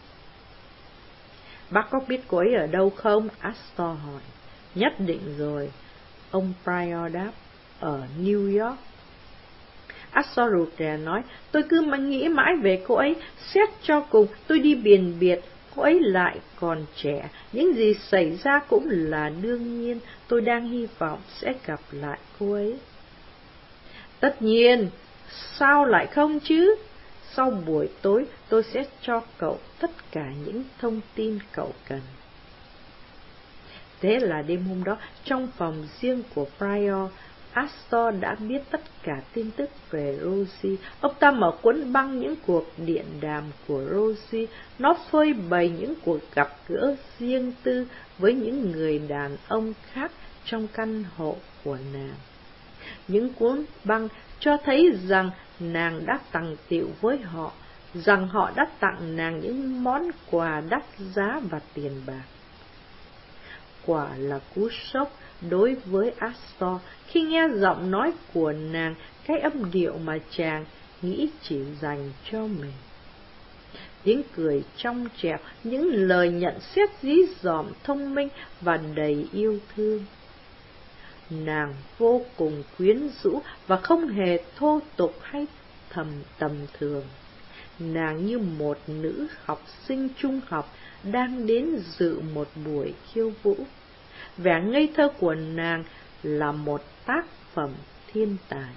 Bác có biết cô ấy ở đâu không? Astor hỏi. Nhất định rồi. Ông Prior đáp, ở New York. Astor rụt rè nói, tôi cứ nghĩ mãi về cô ấy, xét cho cùng tôi đi biền biệt, cô ấy lại còn trẻ, những gì xảy ra cũng là đương nhiên, tôi đang hy vọng sẽ gặp lại cô ấy. Tất nhiên, sao lại không chứ? Sau buổi tối tôi sẽ cho cậu tất cả những thông tin cậu cần. Thế là đêm hôm đó, trong phòng riêng của Prior, Astor đã biết tất cả tin tức về Rosie. Ông ta mở cuốn băng những cuộc điện đàm của Rosie. Nó phơi bày những cuộc gặp gỡ riêng tư với những người đàn ông khác trong căn hộ của nàng. Những cuốn băng cho thấy rằng nàng đã tằng tiệu với họ, rằng họ đã tặng nàng những món quà đắt giá và tiền bạc. Quả là cú sốc đối với Astor khi nghe giọng nói của nàng, cái âm điệu mà chàng nghĩ chỉ dành cho mình. Tiếng cười trong trẻo, những lời nhận xét dí dỏm thông minh và đầy yêu thương. Nàng vô cùng quyến rũ và không hề thô tục hay tầm thường. Nàng như một nữ học sinh trung học đang đến dự một buổi khiêu vũ. Vẻ ngây thơ của nàng là một tác phẩm thiên tài.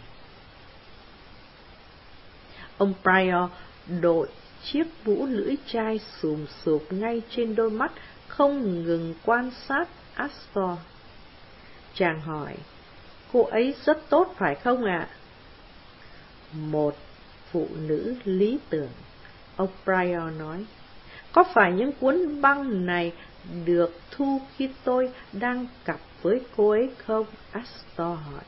Ông Pryor đội chiếc mũ lưỡi chai xùm xụp ngay trên đôi mắt, không ngừng quan sát Astor. Chàng hỏi, cô ấy rất tốt phải không ạ? Một phụ nữ lý tưởng, ông Pryor nói. Có phải những cuốn băng này được thu khi tôi đang cặp với cô ấy không? Astor hỏi.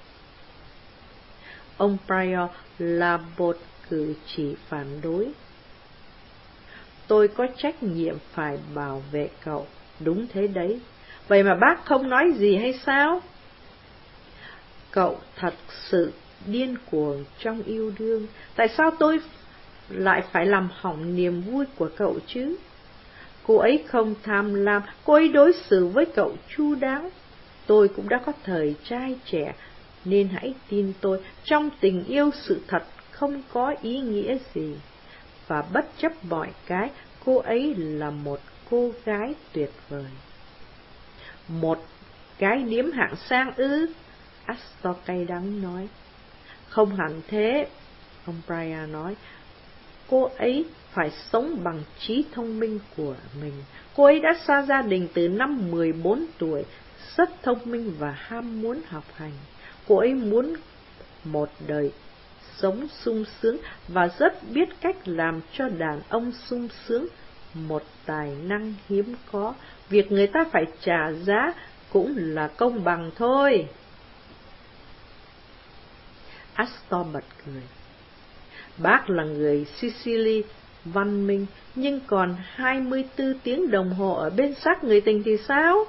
Ông Pryor là một cử chỉ phản đối. Tôi có trách nhiệm phải bảo vệ cậu, đúng thế đấy. Vậy mà bác không nói gì hay sao? Cậu thật sự điên cuồng trong yêu đương. Tại sao tôi lại phải làm hỏng niềm vui của cậu chứ? Cô ấy không tham lam, cô ấy đối xử với cậu chu đáo. Tôi cũng đã có thời trai trẻ, nên hãy tin tôi, trong tình yêu sự thật không có ý nghĩa gì. Và bất chấp mọi cái, cô ấy là một cô gái tuyệt vời. Một gái điếm hạng sang ư? Astor cay đắng nói. Không hẳn thế, ông Pryor nói. Cô ấy phải sống bằng trí thông minh của mình. Cô ấy đã xa gia đình từ năm 14 tuổi, rất thông minh và ham muốn học hành. Cô ấy muốn một đời sống sung sướng và rất biết cách làm cho đàn ông sung sướng, một tài năng hiếm có. Việc người ta phải trả giá cũng là công bằng thôi. Astor bật cười. Bác là người Sicily văn minh, nhưng còn 24 tiếng đồng hồ ở bên xác người tình thì sao?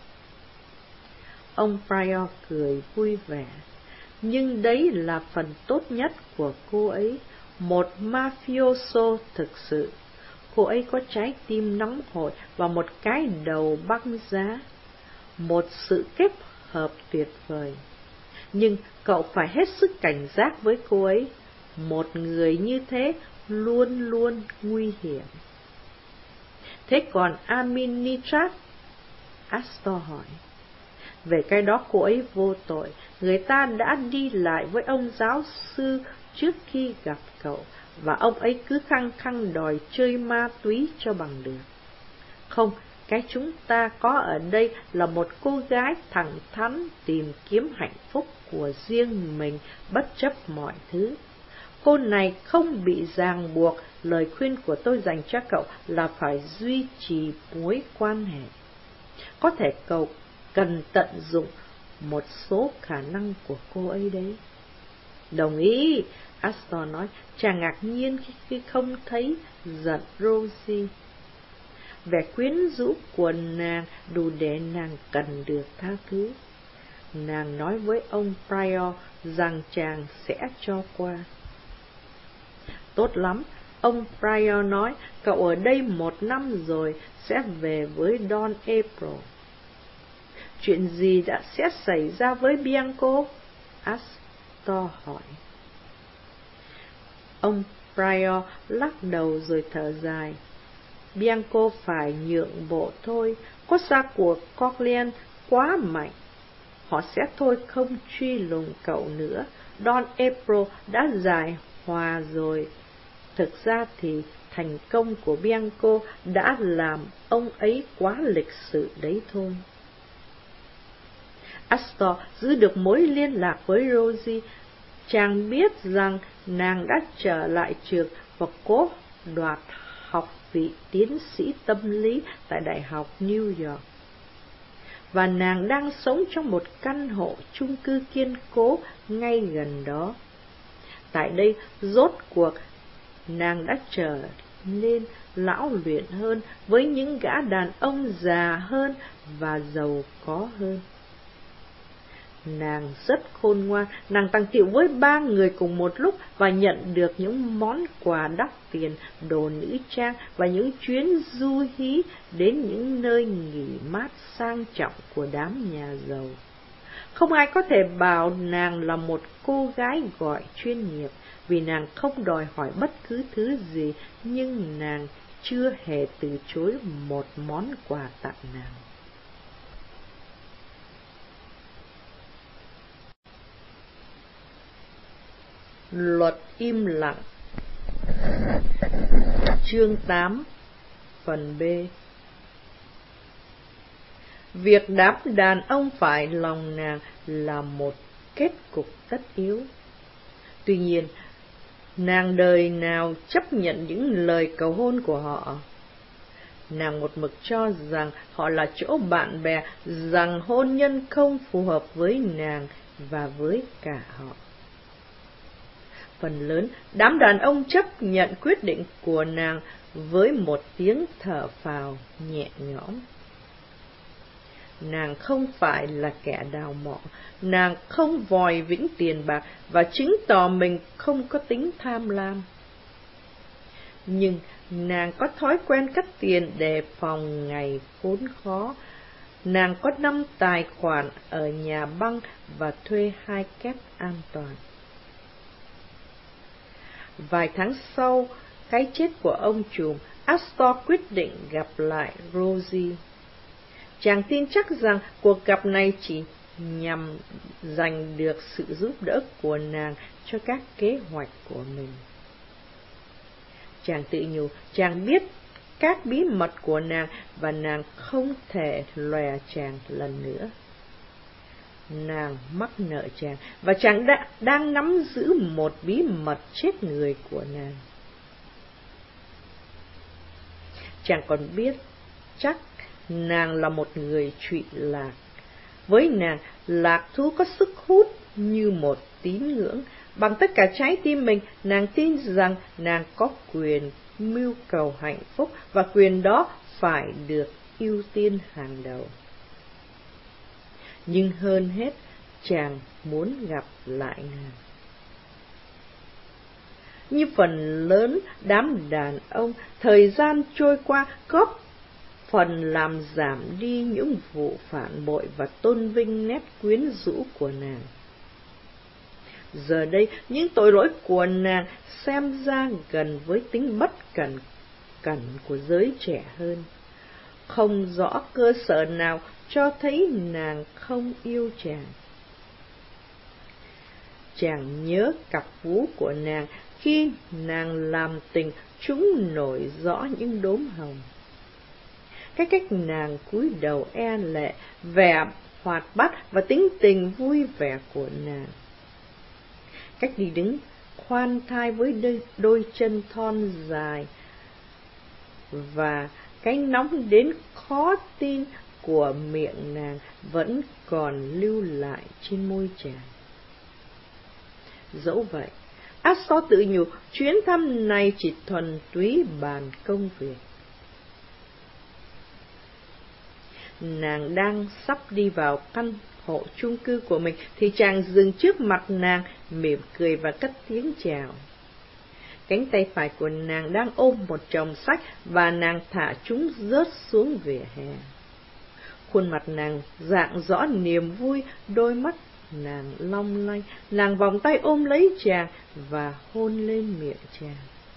Ông Pryor cười vui vẻ. Nhưng đấy là phần tốt nhất của cô ấy, một mafioso thực sự. Cô ấy có trái tim nóng hổi và một cái đầu băng giá, một sự kết hợp tuyệt vời. Nhưng cậu phải hết sức cảnh giác với cô ấy. Một người như thế luôn luôn nguy hiểm. Thế còn Aminitrat? Astor hỏi. Về cái đó cô ấy vô tội. Người ta đã đi lại với ông giáo sư trước khi gặp cậu, và ông ấy cứ khăng khăng đòi chơi ma túy cho bằng được. Không, cái chúng ta có ở đây là một cô gái thẳng thắn tìm kiếm hạnh phúc của riêng mình bất chấp mọi thứ. Cô này không bị ràng buộc. Lời khuyên của tôi dành cho cậu là phải duy trì mối quan hệ. Có thể cậu cần tận dụng một số khả năng của cô ấy đấy. Đồng ý, Astor nói. Chàng ngạc nhiên khi không thấy giận Rosie. Vẻ quyến rũ của nàng đủ để nàng cần được tha thứ. Nàng nói với ông Pryor rằng chàng sẽ cho qua. Tốt lắm, ông Pryor nói. Cậu ở đây 1 năm rồi, sẽ về với Don April. Chuyện gì sẽ xảy ra với Bianco? Astor hỏi. Ông Pryor lắc đầu rồi thở dài. Bianco phải nhượng bộ thôi. Quốc gia của Corleone quá mạnh. Họ sẽ thôi không truy lùng cậu nữa. Don April đã giải hòa rồi. Thực ra thì thành công của Bianco đã làm ông ấy quá lịch sự đấy thôi. Astor giữ được mối liên lạc với Rosie. Chàng biết rằng nàng đã trở lại trường và cố đoạt học vị tiến sĩ tâm lý tại Đại học New York. Và nàng đang sống trong một căn hộ chung cư kiên cố ngay gần đó. Tại đây, rốt cuộc, nàng đã trở nên lão luyện hơn với những gã đàn ông già hơn và giàu có hơn. Nàng rất khôn ngoan, nàng tàng tiệu với 3 người cùng một lúc và nhận được những món quà đắt tiền, đồ nữ trang và những chuyến du hí đến những nơi nghỉ mát sang trọng của đám nhà giàu. Không ai có thể bảo nàng là một cô gái gọi chuyên nghiệp, vì nàng không đòi hỏi bất cứ thứ gì, nhưng nàng chưa hề từ chối một món quà tặng nào. Luật im lặng. Chương 8, phần B. Việc đám đàn ông phải lòng nàng là một kết cục tất yếu. Tuy nhiên, nàng đời nào chấp nhận những lời cầu hôn của họ. Nàng một mực cho rằng họ là chỗ bạn bè, rằng hôn nhân không phù hợp với nàng và với cả họ. Phần lớn, đám đàn ông chấp nhận quyết định của nàng với một tiếng thở phào nhẹ nhõm. Nàng không phải là kẻ đào mỏ, nàng không vòi vĩnh tiền bạc và chứng tỏ mình không có tính tham lam. Nhưng nàng có thói quen cất tiền đề phòng ngày khốn khó. Nàng có 5 tài khoản ở nhà băng và thuê 2 két an toàn. Vài tháng sau cái chết của ông trùm, Astor quyết định gặp lại Rosie. Chàng tin chắc rằng cuộc gặp này chỉ nhằm giành được sự giúp đỡ của nàng cho các kế hoạch của mình. Chàng tự nhủ, chàng biết các bí mật của nàng và nàng không thể lòe chàng lần nữa. Nàng mắc nợ chàng và chàng đang nắm giữ một bí mật chết người của nàng. Chàng còn biết chắc nàng là một người trụy lạc. Với nàng, lạc thú có sức hút như một tín ngưỡng. Bằng tất cả trái tim mình, nàng tin rằng nàng có quyền mưu cầu hạnh phúc và quyền đó phải được ưu tiên hàng đầu. Nhưng hơn hết, chàng muốn gặp lại nàng. Như phần lớn đám đàn ông, thời gian trôi qua góp phần làm giảm đi những vụ phản bội và tôn vinh nét quyến rũ của nàng. Giờ đây, những tội lỗi của nàng xem ra gần với tính bất cẩn của giới trẻ hơn. Không rõ cơ sở nào cho thấy nàng không yêu chàng. Chàng nhớ cặp vú của nàng khi nàng làm tình, chúng nổi rõ những đốm hồng. Cái cách nàng cúi đầu e lệ, vẻ hoạt bát và tính tình vui vẻ của nàng. Cách đi đứng khoan thai với đôi chân thon dài và cái nóng đến khó tin của miệng nàng vẫn còn lưu lại trên môi chàng. Dẫu vậy, Astor tự nhủ chuyến thăm này chỉ thuần túy bàn công việc. Nàng đang sắp đi vào căn hộ chung cư của mình thì chàng dừng trước mặt nàng, mỉm cười và cất tiếng chào. Cánh tay phải của nàng đang ôm một chồng sách và nàng thả chúng rớt xuống vỉa hè. Khuôn mặt nàng rạng rõ niềm vui, đôi mắt nàng long lanh. Nàng vòng tay ôm lấy chàng và hôn lên miệng chàng.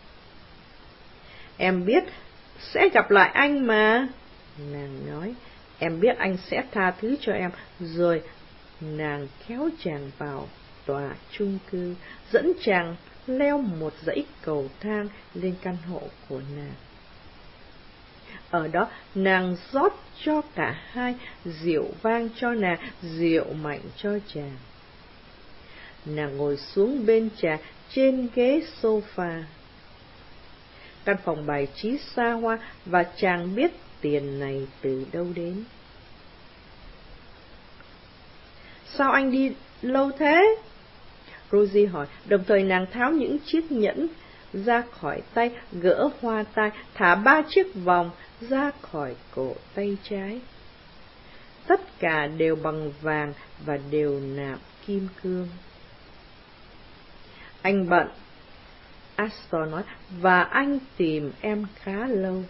Em biết sẽ gặp lại anh mà, nàng nói. Em biết anh sẽ tha thứ cho em. Rồi nàng kéo chàng vào tòa chung cư, dẫn chàng leo một dãy cầu thang lên căn hộ của nàng. Ở đó nàng rót cho cả hai, rượu vang cho nàng, rượu mạnh cho chàng. Nàng ngồi xuống bên chàng trên ghế sofa. Căn phòng bài trí xa hoa và chàng biết tiền này từ đâu đến. Sao anh đi lâu thế? Rosie hỏi, đồng thời nàng tháo những chiếc nhẫn ra khỏi tay, gỡ hoa tai, thả 3 chiếc vòng ra khỏi cổ tay trái. Tất cả đều bằng vàng và đều nạm kim cương. Anh bận, Astor nói, và anh tìm em khá lâu.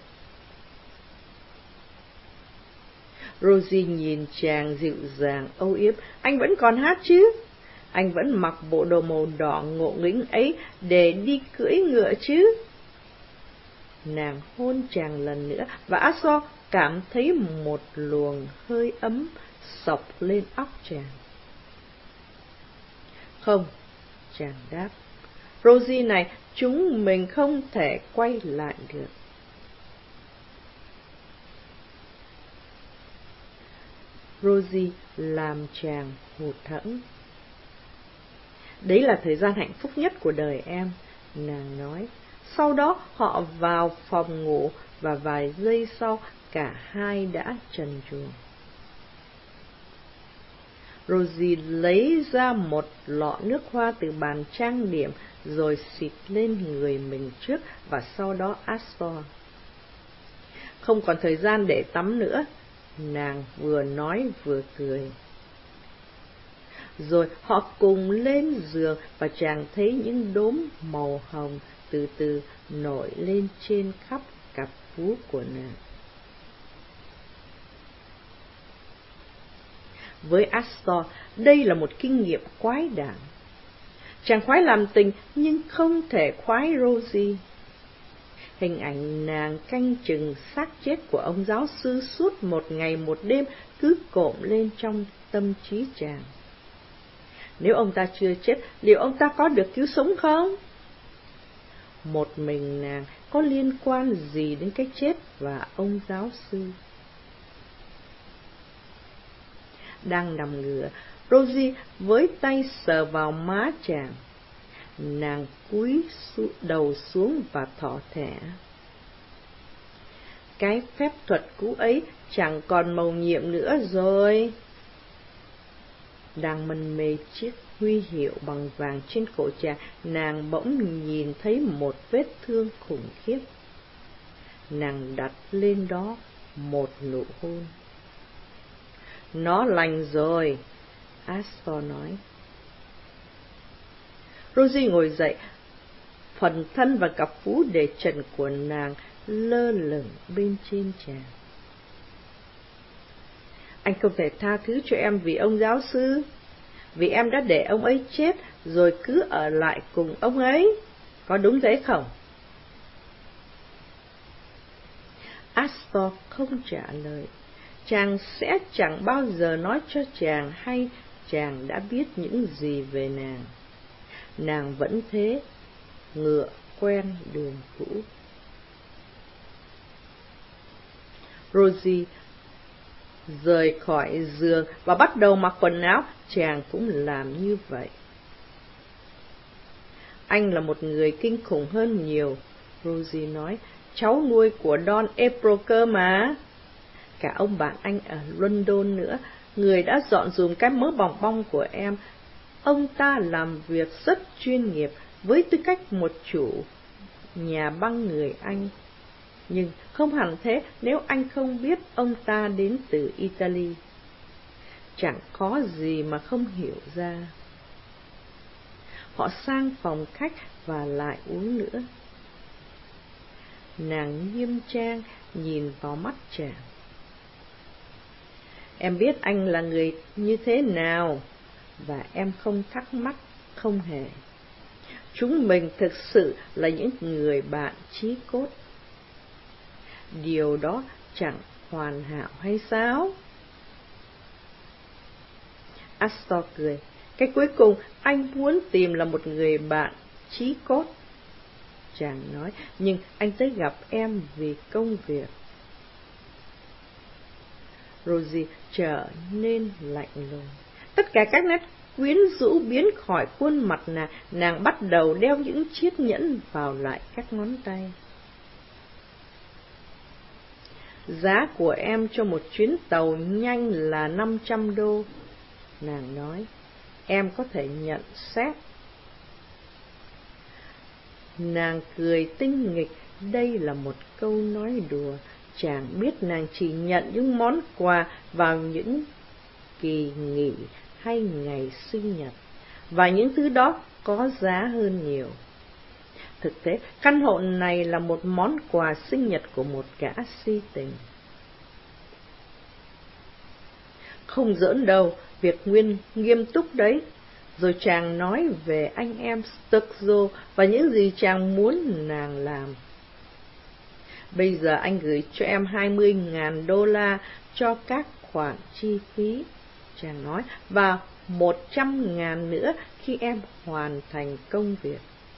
Rosie nhìn chàng dịu dàng âu yếm. Anh vẫn còn hát chứ? Anh vẫn mặc bộ đồ màu đỏ ngộ nghĩnh ấy để đi cưỡi ngựa chứ? Nàng hôn chàng lần nữa, và Astor cảm thấy một luồng hơi ấm xộc lên óc chàng. Không, chàng đáp. Rosie này, chúng mình không thể quay lại được. Rosie làm chàng hụt hẫng. Đấy là thời gian hạnh phúc nhất của đời em, nàng nói. Sau đó họ vào phòng ngủ và vài giây sau cả hai đã trần truồng. Rosie lấy ra một lọ nước hoa từ bàn trang điểm rồi xịt lên người mình trước và sau đó Astor. Không còn thời gian để tắm nữa, nàng vừa nói vừa cười. Rồi họ cùng lên giường và chàng thấy những đốm màu hồng từ từ nổi lên trên khắp cặp vú của nàng. Với Astor, đây là một kinh nghiệm quái đản. Chàng khoái làm tình nhưng không thể khoái Rosie. Hình ảnh nàng canh chừng xác chết của ông giáo sư suốt một ngày một đêm cứ cộm lên trong tâm trí chàng. Nếu ông ta chưa chết, liệu ông ta có được cứu sống không? Một mình nàng có liên quan gì đến cái chết và ông giáo sư? Đang nằm ngửa, Rosie với tay sờ vào má chàng. Nàng cúi đầu xuống và thỏ thẻ. Cái phép thuật cũ ấy chẳng còn mầu nhiệm nữa rồi. Đang mân mê chiếc huy hiệu bằng vàng trên cổ chàng, nàng bỗng nhìn thấy một vết thương khủng khiếp. Nàng đặt lên đó một nụ hôn. Nó lành rồi, Astor nói. Rosie ngồi dậy, phần thân và cặp vú để trần của nàng lơ lửng bên trên chàng. Anh không thể tha thứ cho em vì ông giáo sư, vì em đã để ông ấy chết rồi cứ ở lại cùng ông ấy, có đúng thế không? Astor không trả lời. Chàng sẽ chẳng bao giờ nói cho chàng hay chàng đã biết những gì về nàng. Nàng vẫn thế, ngựa quen đường cũ. Rosie rời khỏi giường và bắt đầu mặc quần áo, chàng cũng làm như vậy. Anh là một người kinh khủng hơn nhiều, Rosie nói, cháu nuôi của Don Ebroker mà. Cả ông bạn anh ở London nữa, người đã dọn dùm cái mớ bòng bong của em. Ông ta làm việc rất chuyên nghiệp với tư cách một chủ nhà băng người Anh. Nhưng không hẳn thế nếu anh không biết ông ta đến từ Italy. Chẳng có gì mà không hiểu ra. Họ sang phòng khách và lại uống nữa. Nàng nghiêm trang nhìn vào mắt chàng. Em biết anh là người như thế nào, và em không thắc mắc, không hề. Chúng mình thực sự là những người bạn chí cốt. Điều đó chẳng hoàn hảo hay sao? Astor cười. Cái cuối cùng anh muốn tìm là một người bạn chí cốt. Chàng nói, nhưng anh tới gặp em vì công việc. Rosie trở nên lạnh lùng. Tất cả các nét quyến rũ biến khỏi khuôn mặt nàng. Nàng bắt đầu đeo những chiếc nhẫn vào lại các ngón tay. Giá của em cho một chuyến tàu nhanh là 500 đô, nàng nói. Em có thể nhận xét. Nàng cười tinh nghịch. Đây là một câu nói đùa. Chàng biết nàng chỉ nhận những món quà vào những kỳ nghỉ hay ngày sinh nhật, và những thứ đó có giá hơn nhiều. Thực tế, căn hộ này là một món quà sinh nhật của một gã si tình. Không giỡn đâu, việc Nguyên nghiêm túc đấy. Rồi chàng nói về anh em Sturzo và những gì chàng muốn nàng làm. Bây giờ anh gửi cho em $20,000 cho các khoản chi phí, chàng nói, và 100,000 nữa khi em hoàn thành công việc.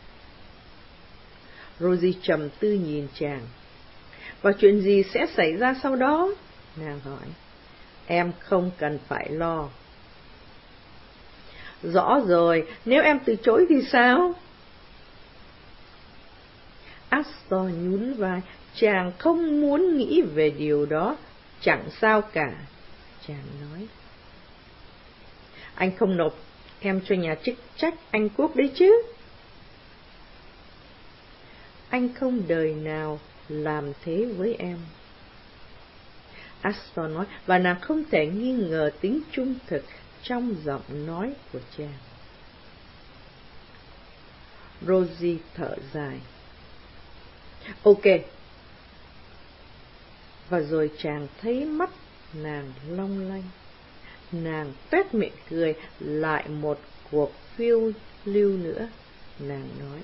Rosie trầm tư nhìn chàng. Và chuyện gì sẽ xảy ra sau đó? Nàng hỏi. Em không cần phải lo. Rõ rồi, nếu em từ chối thì sao? Astor nhún vai. Chàng không muốn nghĩ về điều đó. Chẳng sao cả, chàng nói. Anh không nộp em cho nhà chức trách Anh Quốc đấy chứ? Anh không đời nào làm thế với em. Astor nói, và nàng không thể nghi ngờ tính trung thực trong giọng nói của chàng. Rosie thở dài. Ok. Và rồi chàng thấy mắt nàng long lanh. Nàng toét miệng cười. Lại một cuộc phiêu lưu nữa, nàng nói.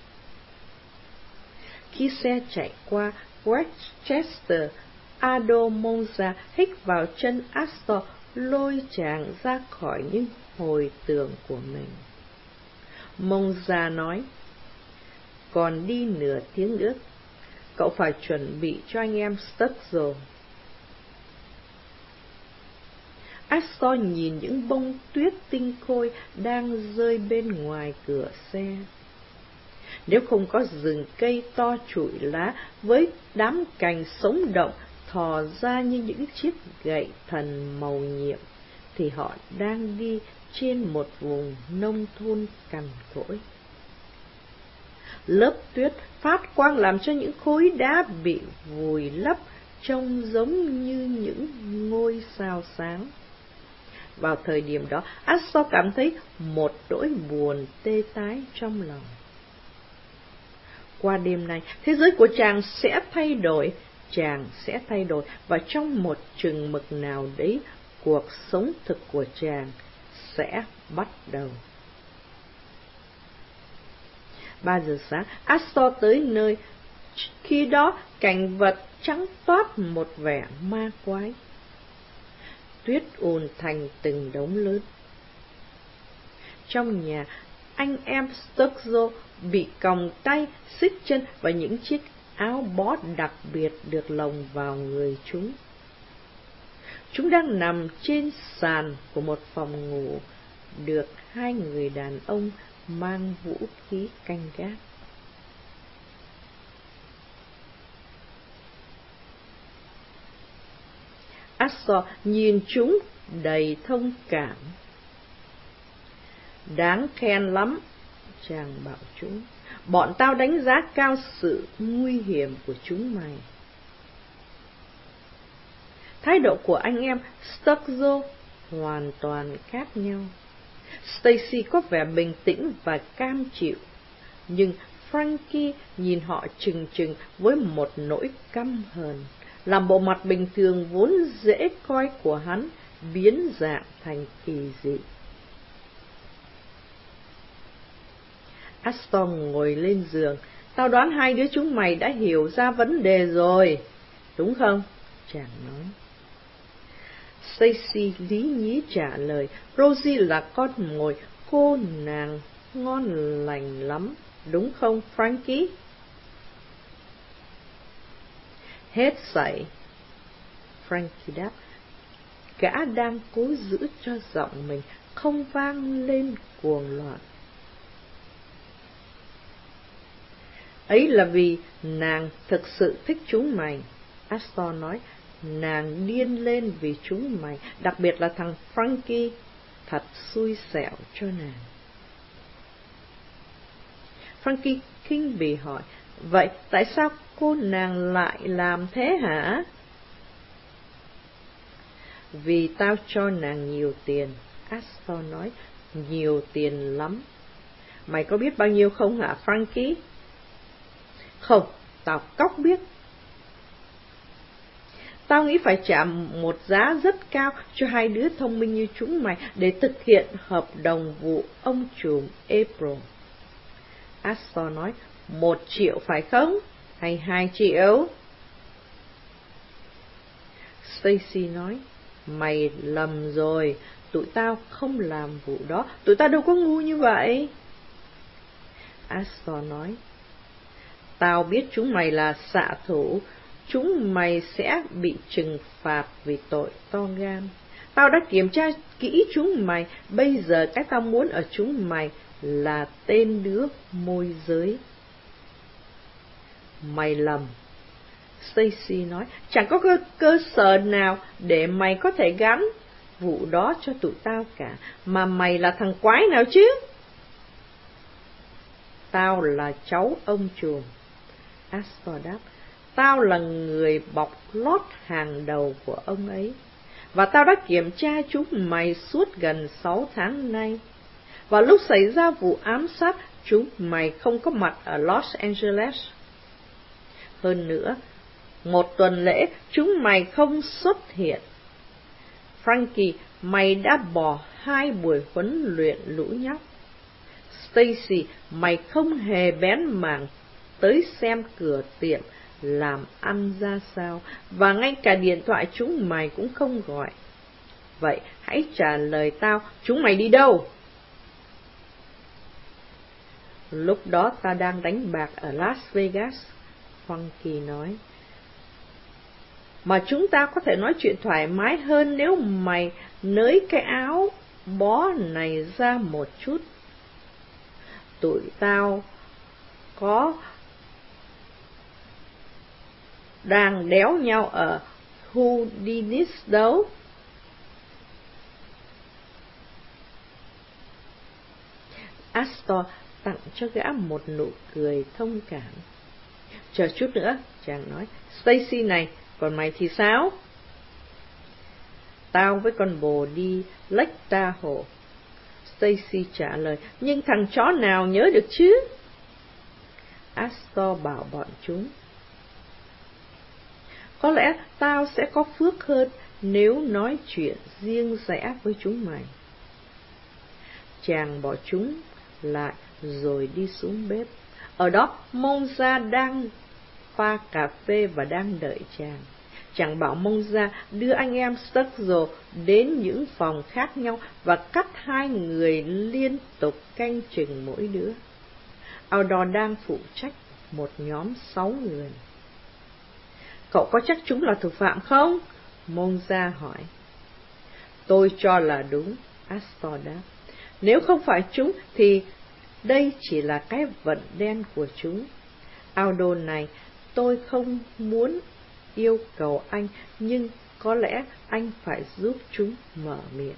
Khi xe chạy qua Westchester, Ado Monza hít vào chân Astor, lôi chàng ra khỏi những hồi tưởng của mình. Monza nói, còn đi nửa tiếng nữa, cậu phải chuẩn bị cho anh em Sturzo. Astor nhìn những bông tuyết tinh khôi đang rơi bên ngoài cửa xe. Nếu không có rừng cây to trụi lá với đám cành sống động thò ra như những chiếc gậy thần màu nhiệm, thì họ đang đi trên một vùng nông thôn cằn cỗi. Lớp tuyết phát quang làm cho những khối đá bị vùi lấp trông giống như những ngôi sao sáng. Vào thời điểm đó, Astor cảm thấy một nỗi buồn tê tái trong lòng. Qua đêm nay, thế giới của chàng sẽ thay đổi, và trong một chừng mực nào đấy, cuộc sống thực của chàng sẽ bắt đầu. 3 giờ sáng, Astor tới nơi. Khi đó, cảnh vật trắng toát một vẻ ma quái. Tuyết ùn thành từng đống lớn. Trong nhà, anh em Sturzo bị còng tay, xích chân và những chiếc áo bó đặc biệt được lồng vào người chúng. Chúng đang nằm trên sàn của một phòng ngủ, được 2 người đàn ông mang vũ khí canh gác. Astor nhìn chúng đầy thông cảm. Đáng khen lắm, chàng bảo chúng. Bọn tao đánh giá cao sự nguy hiểm của chúng mày. Thái độ của anh em Sturzo hoàn toàn khác nhau. Stacy có vẻ bình tĩnh và cam chịu, nhưng Frankie nhìn họ chừng chừng với một nỗi căm hờn, làm bộ mặt bình thường vốn dễ coi của hắn biến dạng thành kỳ dị. Astor ngồi lên giường. Tao đoán 2 đứa chúng mày đã hiểu ra vấn đề rồi, đúng không? Chàng nói. Stacy lý nhí trả lời. Rosie là con mồi, cô nàng ngon lành lắm, đúng không Frankie? Hết sảy, Frankie đáp. Gã đang cố giữ cho giọng mình không vang lên cuồng loạn. Ấy là vì nàng thực sự thích chúng mày, Astor nói. Nàng điên lên vì chúng mày, đặc biệt là thằng Frankie. Thật xui xẻo cho nàng. Frankie kinh bỉ hỏi, vậy tại sao cô nàng lại làm thế hả? Vì tao cho nàng nhiều tiền, Astor nói. Nhiều tiền lắm. Mày có biết bao nhiêu không hả Frankie? Không, tao cóc biết. Tao nghĩ phải trả một giá rất cao cho hai đứa thông minh như chúng mày để thực hiện hợp đồng vụ ông trùm April. Astor nói, 1 triệu phải không? Hay 2 triệu? Stacy nói, mày lầm rồi, tụi tao không làm vụ đó, tụi tao đâu có ngu như vậy. Astor nói, tao biết chúng mày là xạ thủ, chúng mày sẽ bị trừng phạt vì tội to gan. Tao đã kiểm tra kỹ chúng mày, bây giờ cái tao muốn ở chúng mày là tên đứa môi giới. Mày lầm, Stacy nói, chẳng có cơ sở nào để mày có thể gắn vụ đó cho tụi tao cả, mà mày là thằng quái nào chứ? Tao là cháu ông trùm, Astor đáp. Tao là người bọc lót hàng đầu của ông ấy, và tao đã kiểm tra chúng mày suốt gần 6 tháng nay. Và lúc xảy ra vụ ám sát, chúng mày không có mặt ở Los Angeles. Hơn nữa, 1 tuần lễ chúng mày không xuất hiện. Frankie, mày đã bỏ 2 buổi huấn luyện lũ nhóc. Stacy, mày không hề bén mảng tới xem cửa tiệm làm ăn ra sao, và ngay cả điện thoại chúng mày cũng không gọi. Vậy hãy trả lời tao, chúng mày đi đâu? Lúc đó tao đang đánh bạc ở Las Vegas, Frankie nói. Mà chúng ta có thể nói chuyện thoải mái hơn nếu mày nới cái áo bó này ra một chút. Tụi tao có đang đéo nhau ở Houdini's đâu. Astor tặng cho gã một nụ cười thông cảm. Chờ chút nữa, chàng nói. Stacy này, còn mày thì sao? Tao với con bồ đi Lake Tahoe, Stacy trả lời. Nhưng thằng chó nào nhớ được chứ? Astor bảo bọn chúng. Có lẽ tao sẽ có phước hơn nếu nói chuyện riêng rẽ với chúng mày. Chàng bỏ chúng lại rồi đi xuống bếp. Ở đó Monza đang pha cà phê và đang đợi chàng. Chàng bảo Monza đưa anh em Sturgill đến những phòng khác nhau và cắt 2 người liên tục canh chừng mỗi đứa. Outdoor đang phụ trách một nhóm 6 người. Cậu có chắc chúng là thủ phạm không? Monza hỏi. Tôi cho là đúng, Astor đáp. Nếu không phải chúng thì đây chỉ là cái vận đen của chúng. Aldo này, tôi không muốn yêu cầu anh, nhưng có lẽ anh phải giúp chúng mở miệng.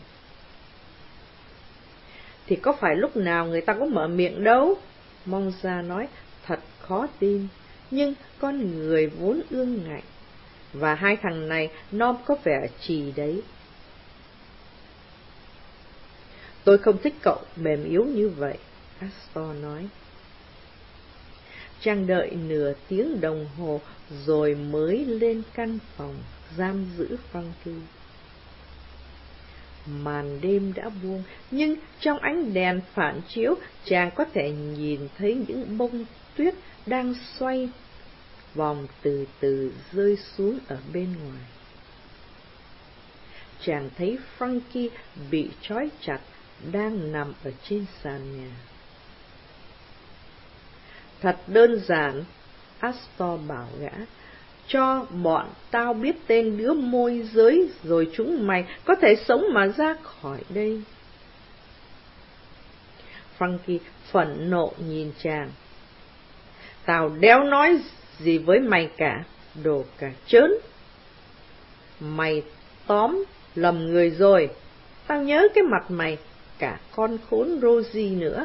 Thì có phải lúc nào người ta có mở miệng đâu? Monza nói, thật khó tin, nhưng con người vốn ương ngạnh, và 2 thằng này nó có vẻ trì đấy. Tôi không thích cậu mềm yếu như vậy, Astor nói. Chàng đợi nửa tiếng đồng hồ rồi mới lên căn phòng giam giữ Frankie. Màn đêm đã buông, nhưng trong ánh đèn phản chiếu, chàng có thể nhìn thấy những bông tuyết đang xoay vòng từ từ rơi xuống ở bên ngoài. Chàng thấy Frankie bị trói chặt, đang nằm ở trên sàn nhà. Thật đơn giản, Astor bảo gã. Cho bọn tao biết tên đứa môi giới, rồi chúng mày có thể sống mà ra khỏi đây. Frankie phẫn nộ nhìn chàng. Tao đéo nói gì với mày cả, đồ cả trớn. Mày tóm lầm người rồi, tao nhớ cái mặt mày, cả con khốn Rosie nữa.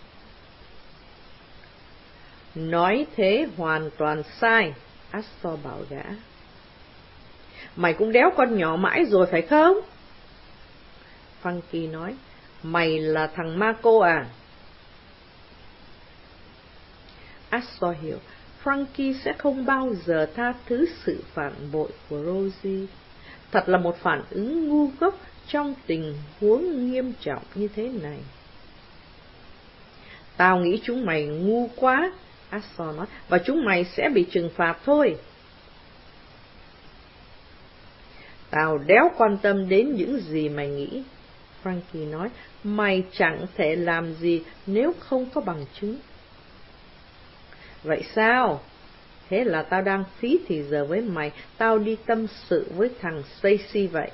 Nói thế hoàn toàn sai, Astor bảo gã. Mày cũng đéo con nhỏ mãi rồi phải không? Frankie nói, mày là thằng Marco à? Astor hiểu, Frankie sẽ không bao giờ tha thứ sự phản bội của Rosie. Thật là một phản ứng ngu ngốc trong tình huống nghiêm trọng như thế này. Tao nghĩ chúng mày ngu quá, Astor nói, và chúng mày sẽ bị trừng phạt thôi. Tao đéo quan tâm đến những gì mày nghĩ, Frankie nói, mày chẳng thể làm gì nếu không có bằng chứng. Vậy sao? Thế là tao đang phí thì giờ với mày, tao đi tâm sự với thằng Stacy vậy.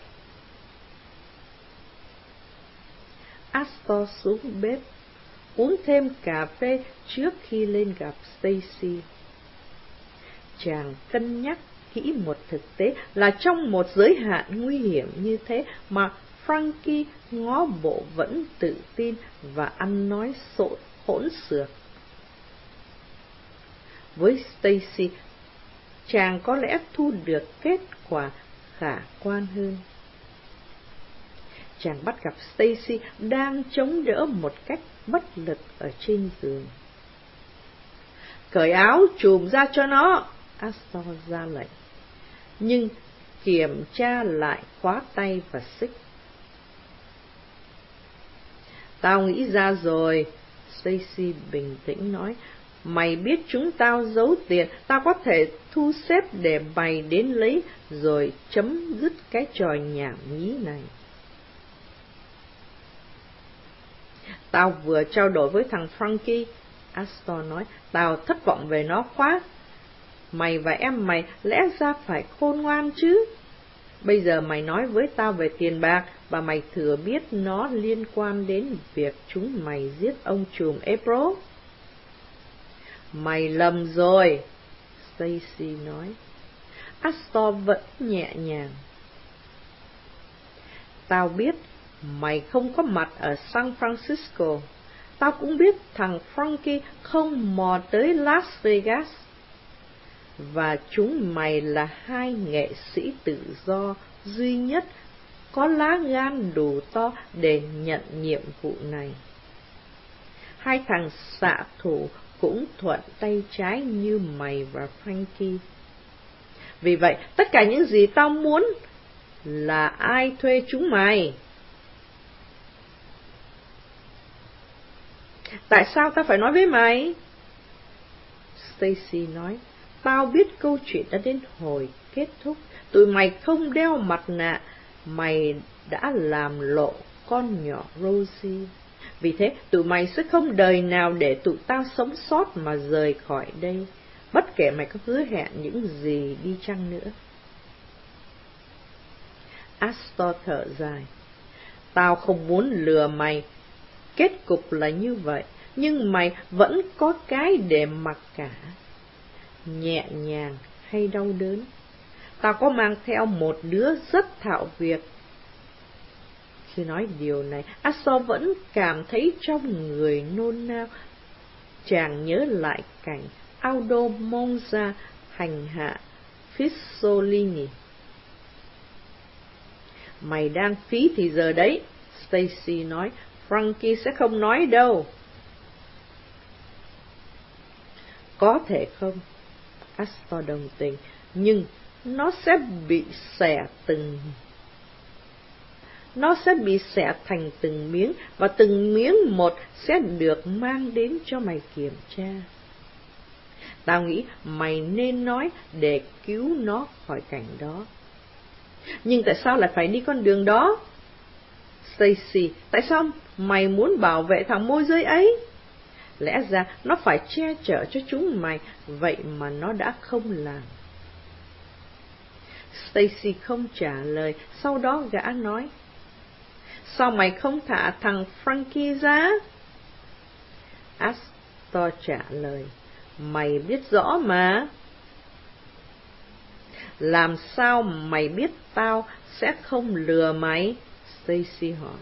Astor xuống bếp, uống thêm cà phê trước khi lên gặp Stacy. Chàng cân nhắc kỹ một thực tế là trong một giới hạn nguy hiểm như thế mà Frankie ngó bộ vẫn tự tin và ăn nói hỗn xược. Với Stacy, chàng có lẽ thu được kết quả khả quan hơn. Chàng bắt gặp Stacy đang chống đỡ một cách bất lực ở trên giường. Cởi áo chùm ra cho nó, Astor ra lệnh, nhưng kiểm tra lại khóa tay và xích. Tao nghĩ ra rồi, Stacy bình tĩnh nói. Mày biết chúng tao giấu tiền, tao có thể thu xếp để mày đến lấy rồi chấm dứt cái trò nhảm nhí này. Tao vừa trao đổi với thằng Frankie, Astor nói, tao thất vọng về nó quá. Mày và em mày lẽ ra phải khôn ngoan chứ. Bây giờ mày nói với tao về tiền bạc và mày thừa biết nó liên quan đến việc chúng mày giết ông trùm April. Mày lầm rồi, Stacy nói. Astor vẫn nhẹ nhàng. Tao biết mày không có mặt ở San Francisco. Tao cũng biết thằng Frankie không mò tới Las Vegas. Và chúng mày là hai nghệ sĩ tự do duy nhất có lá gan đủ to để nhận nhiệm vụ này. Hai thằng xạ thủ cũng thuận tay trái như mày và Frankie. Vì vậy, tất cả những gì tao muốn là ai thuê chúng mày. Tại sao tao phải nói với mày? Stacy nói, tao biết câu chuyện đã đến hồi kết thúc. Tụi mày không đeo mặt nạ, mày đã làm lộ con nhỏ Rosie. Vì thế, tụi mày sẽ không đời nào để tụi tao sống sót mà rời khỏi đây, bất kể mày có hứa hẹn những gì đi chăng nữa. Astor thở dài. Tao không muốn lừa mày, kết cục là như vậy, nhưng mày vẫn có cái để mặc cả. Nhẹ nhàng hay đau đớn. Tao có mang theo một đứa rất thạo việc. Khi nói điều này, Astor vẫn cảm thấy trong người nôn nao. Chàng nhớ lại cảnh Aldo Monza hành hạ Fissolini. Mày đang phí thì giờ đấy, Stacy nói. Frankie sẽ không nói đâu. Có thể không, Astor đồng tình, nhưng nó sẽ bị xẻ thành từng miếng, và từng miếng một sẽ được mang đến cho mày kiểm tra. Tao nghĩ mày nên nói để cứu nó khỏi cảnh đó. Nhưng tại sao lại phải đi con đường đó? Stacy, tại sao mày muốn bảo vệ thằng môi giới ấy? Lẽ ra nó phải che chở cho chúng mày, vậy mà nó đã không làm. Stacy không trả lời, sau đó gã nói, sao mày không thả thằng Frankie ra? Astor trả lời, mày biết rõ mà. Làm sao mày biết tao sẽ không lừa mày? Stacy hỏi.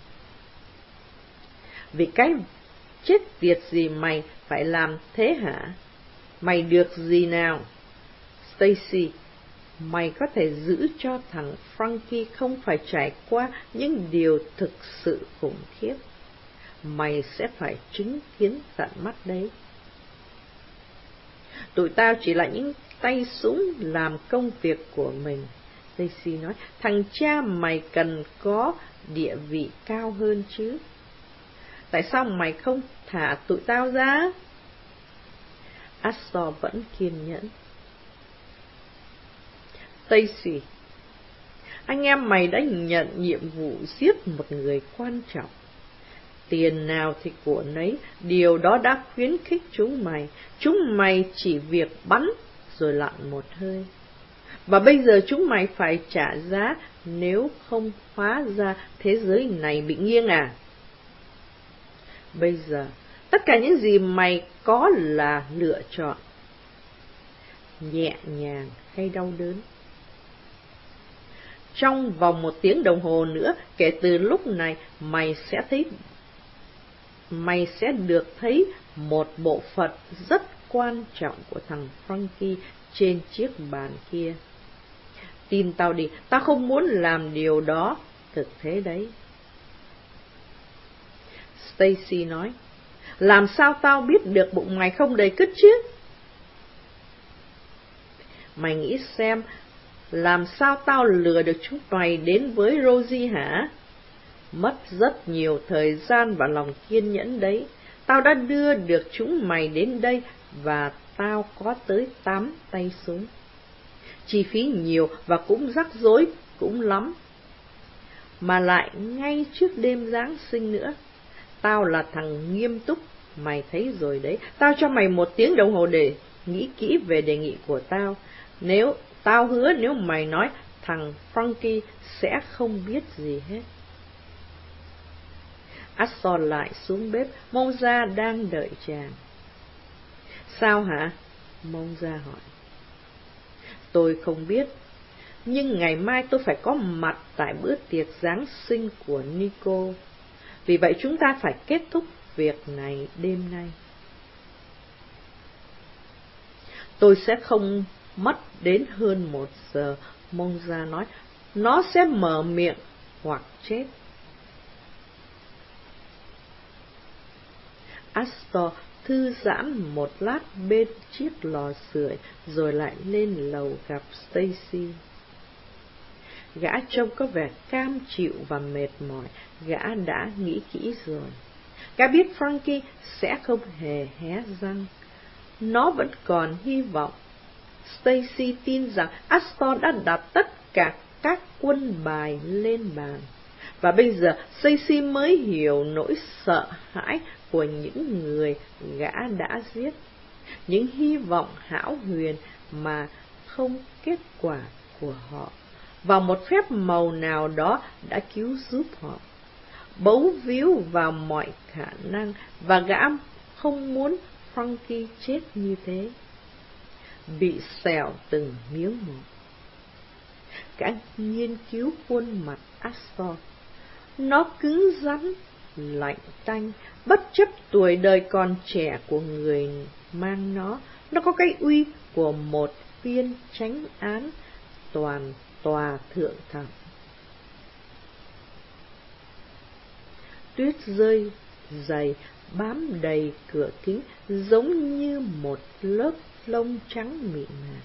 Vì cái chết tiệt gì mày phải làm thế hả? Mày được gì nào? Stacy, mày có thể giữ cho thằng Frankie không phải trải qua những điều thực sự khủng khiếp. Mày sẽ phải chứng kiến tận mắt đấy. Tụi tao chỉ là những tay súng làm công việc của mình. Stacy nói, thằng cha mày cần có địa vị cao hơn chứ. Tại sao mày không thả tụi tao ra? Astor vẫn kiên nhẫn. Stacy, anh em mày đã nhận nhiệm vụ giết một người quan trọng. Tiền nào thì của nấy, điều đó đã khuyến khích chúng mày. Chúng mày chỉ việc bắn rồi lặn một hơi. Và bây giờ chúng mày phải trả giá, nếu không hóa ra thế giới này bị nghiêng à? Bây giờ, tất cả những gì mày có là lựa chọn. Nhẹ nhàng hay đau đớn. Trong vòng 1 tiếng đồng hồ nữa, kể từ lúc này, mày sẽ được thấy một bộ phận rất quan trọng của thằng Frankie trên chiếc bàn kia. Tin tao đi, tao không muốn làm điều đó, thực thế đấy. Stacy nói, làm sao tao biết được bụng mày không đầy cứt chứ? Mày nghĩ xem, làm sao tao lừa được chúng mày đến với Rosie hả? Mất rất nhiều thời gian và lòng kiên nhẫn đấy. Tao đã đưa được chúng mày đến đây và tao có tới 8 tay súng. Chi phí nhiều và cũng rắc rối cũng lắm. Mà lại ngay trước đêm Giáng sinh nữa. Tao là thằng nghiêm túc, mày thấy rồi đấy. Tao cho mày 1 tiếng đồng hồ để nghĩ kỹ về đề nghị của tao. Tao hứa nếu mày nói, thằng Frankie sẽ không biết gì hết. Astor lại xuống bếp, Monza đang đợi chàng. Sao hả? Monza hỏi. Tôi không biết, nhưng ngày mai tôi phải có mặt tại bữa tiệc Giáng sinh của Nico. Vì vậy chúng ta phải kết thúc việc này đêm nay. Tôi sẽ không mất đến hơn 1 giờ, Monza nói. Nó sẽ mở miệng hoặc chết. Astor thư giãn một lát bên chiếc lò sưởi, rồi lại lên lầu gặp Stacy. Gã trông có vẻ cam chịu và mệt mỏi, gã đã nghĩ kỹ rồi. Gã biết Frankie sẽ không hề hé răng. Nó vẫn còn hy vọng. Stacy tin rằng Astor đã đặt tất cả các quân bài lên bàn. Và bây giờ Stacy mới hiểu nỗi sợ hãi của những người gã đã giết. Những hy vọng hão huyền mà không kết quả của họ, và một phép màu nào đó đã cứu giúp họ. Bấu víu vào mọi khả năng, và gã không muốn Frankie chết như thế, bị xẻo từng miếng một. Gã nghiên cứu khuôn mặt Astor. Nó cứng rắn, lạnh tanh, bất chấp tuổi đời còn trẻ của người mang nó. Nó có cái uy của một viên chánh án toàn tòa thượng thẩm. Tuyết rơi dày bám đầy cửa kính, giống như một lớp lông trắng mịn màng.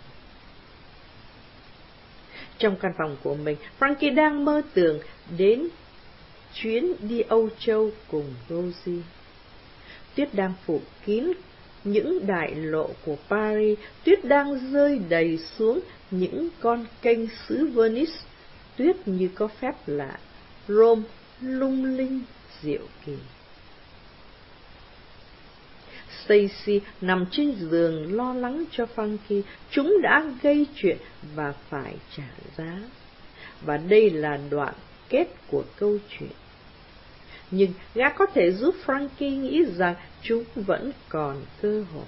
Trong căn phòng của mình, Frankie đang mơ tưởng đến chuyến đi Âu Châu cùng Rosie. Tuyết đang phủ kín những đại lộ của Paris, tuyết đang rơi đầy xuống những con kênh xứ Venice, tuyết như có phép lạ, Rome lung linh diệu kỳ. Stacy nằm trên giường lo lắng cho Frankie. Chúng đã gây chuyện và phải trả giá. Và đây là đoạn kết của câu chuyện. Nhưng gã có thể giúp Frankie nghĩ rằng chúng vẫn còn cơ hội.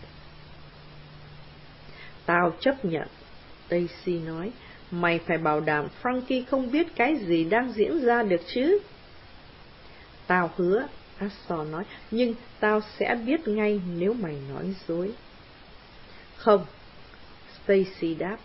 Tao chấp nhận, Stacy nói. Mày phải bảo đảm Frankie không biết cái gì đang diễn ra được chứ? Tao hứa, Astor nói, nhưng tao sẽ biết ngay nếu mày nói dối. Không, Stacy đáp.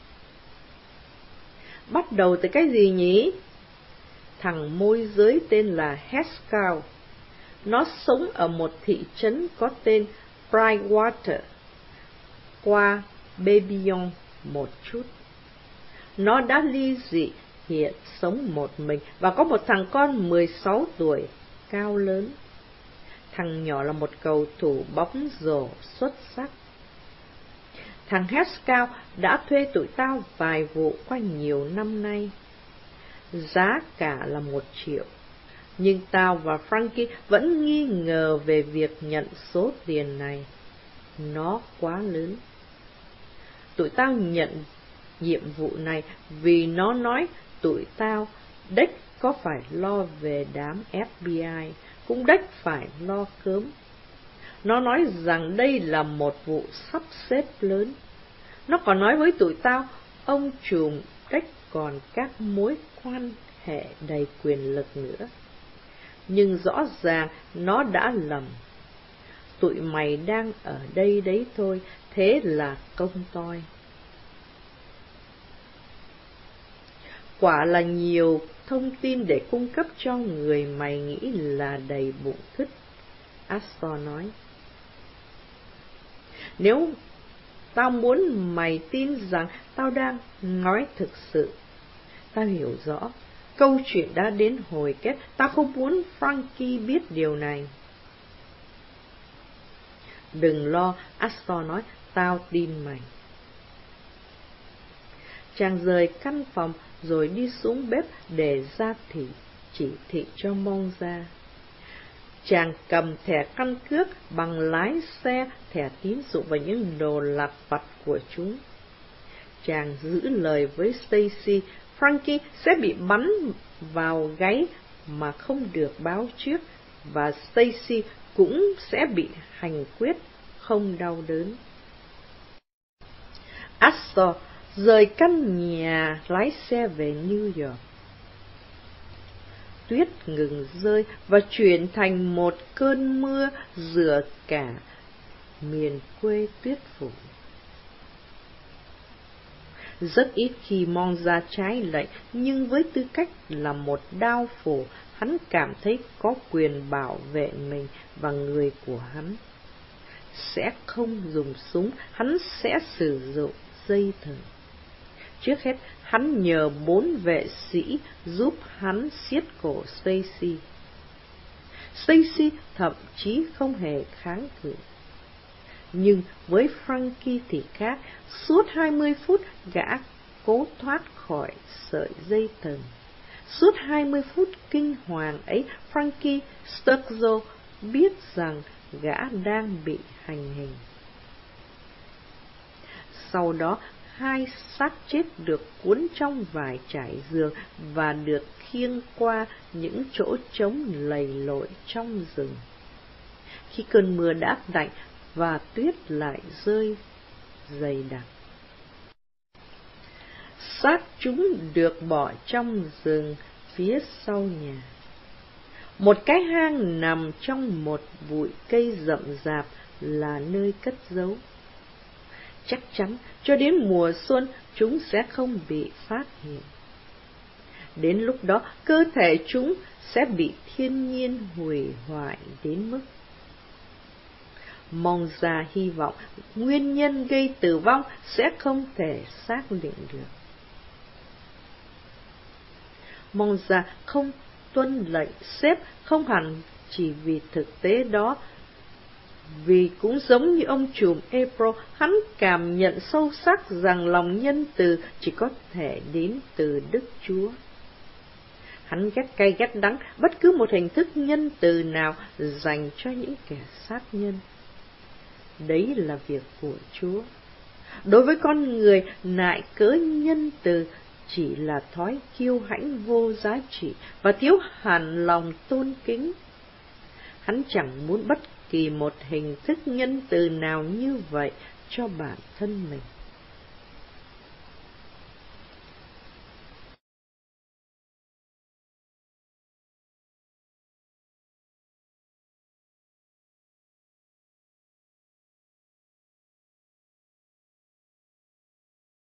Bắt đầu từ cái gì nhỉ? Thằng môi giới tên là Haskell. Nó sống ở một thị trấn có tên Brightwater. qua Babylon một chút. Nó đã ly dị, hiện sống một mình và có một thằng con 16 tuổi, cao lớn. Thằng nhỏ là một cầu thủ bóng rổ xuất sắc. Thằng Haskell đã thuê tụi tao vài vụ qua nhiều năm nay. Giá cả là 1 triệu. Nhưng tao và Frankie vẫn nghi ngờ về việc nhận số tiền này. Nó quá lớn. Tụi tao nhận nhiệm vụ này vì nó nói tụi tao đếch có phải lo về đám FBI, cũng đếch phải lo cớm. Nó nói rằng đây là một vụ sắp xếp lớn. Nó còn nói với tụi tao, ông trùm đếch còn các mối quan hệ đầy quyền lực nữa. Nhưng rõ ràng nó đã lầm. Tụi mày đang ở đây đấy thôi, thế là công toi. Quả là nhiều thông tin để cung cấp cho người mày nghĩ là đầy bụng thích, Astor nói. Nếu tao muốn mày tin rằng tao đang nói thực sự, tao hiểu rõ, câu chuyện đã đến hồi kết, tao không muốn Frankie biết điều này. Đừng lo, Astor nói, tao tin mày. Chàng rời căn phòng rồi đi xuống bếp để ra chỉ thị cho Monza. Chàng cầm thẻ căn cước, bằng lái xe, thẻ tín dụng và những đồ lặt vặt của chúng. Chàng giữ lời với Stacy, Frankie sẽ bị bắn vào gáy mà không được báo trước, và Stacy cũng sẽ bị hành quyết, không đau đớn. Astor rời căn nhà lái xe về New York. Tuyết ngừng rơi và chuyển thành một cơn mưa rửa cả miền quê tuyết phủ. Rất ít khi Monza trái lệnh, nhưng với tư cách là một đao phủ, hắn cảm thấy có quyền bảo vệ mình và người của hắn. Sẽ không dùng súng, hắn sẽ sử dụng dây thừng. Trước hết, hắn nhờ 4 vệ sĩ giúp hắn siết cổ Stacy. Stacy thậm chí không hề kháng cự. Nhưng với Frankie thì khác, suốt 20 phút gã cố thoát khỏi sợi dây thừng. Suốt 20 phút kinh hoàng ấy, Frankie Sturgill biết rằng gã đang bị hành hình. Sau đó, 2 xác chết được cuốn trong vải trải giường và được khiêng qua những chỗ trống lầy lội trong rừng. Khi cơn mưa đã tạnh và tuyết lại rơi dày đặc, xác chúng được bỏ trong rừng phía sau nhà. Một cái hang nằm trong một bụi cây rậm rạp là nơi cất giấu. Chắc chắn cho đến mùa xuân chúng sẽ không bị phát hiện. Đến lúc đó cơ thể chúng sẽ bị thiên nhiên hủy hoại đến mức. Monza hy vọng nguyên nhân gây tử vong sẽ không thể xác định được. Monza không tuân lệnh sếp không hẳn chỉ vì thực tế đó, vì cũng giống như ông trùm April, hắn cảm nhận sâu sắc rằng lòng nhân từ chỉ có thể đến từ Đức Chúa. Hắn ghét cay ghét đắng bất cứ một hình thức nhân từ nào dành cho những kẻ sát nhân. Đấy là việc của Chúa. Đối với con người, nại cớ nhân từ chỉ là thói kiêu hãnh vô giá trị và thiếu hẳn lòng tôn kính. Hắn chẳng muốn bất kỳ một hình thức nhân từ nào như vậy cho bản thân mình.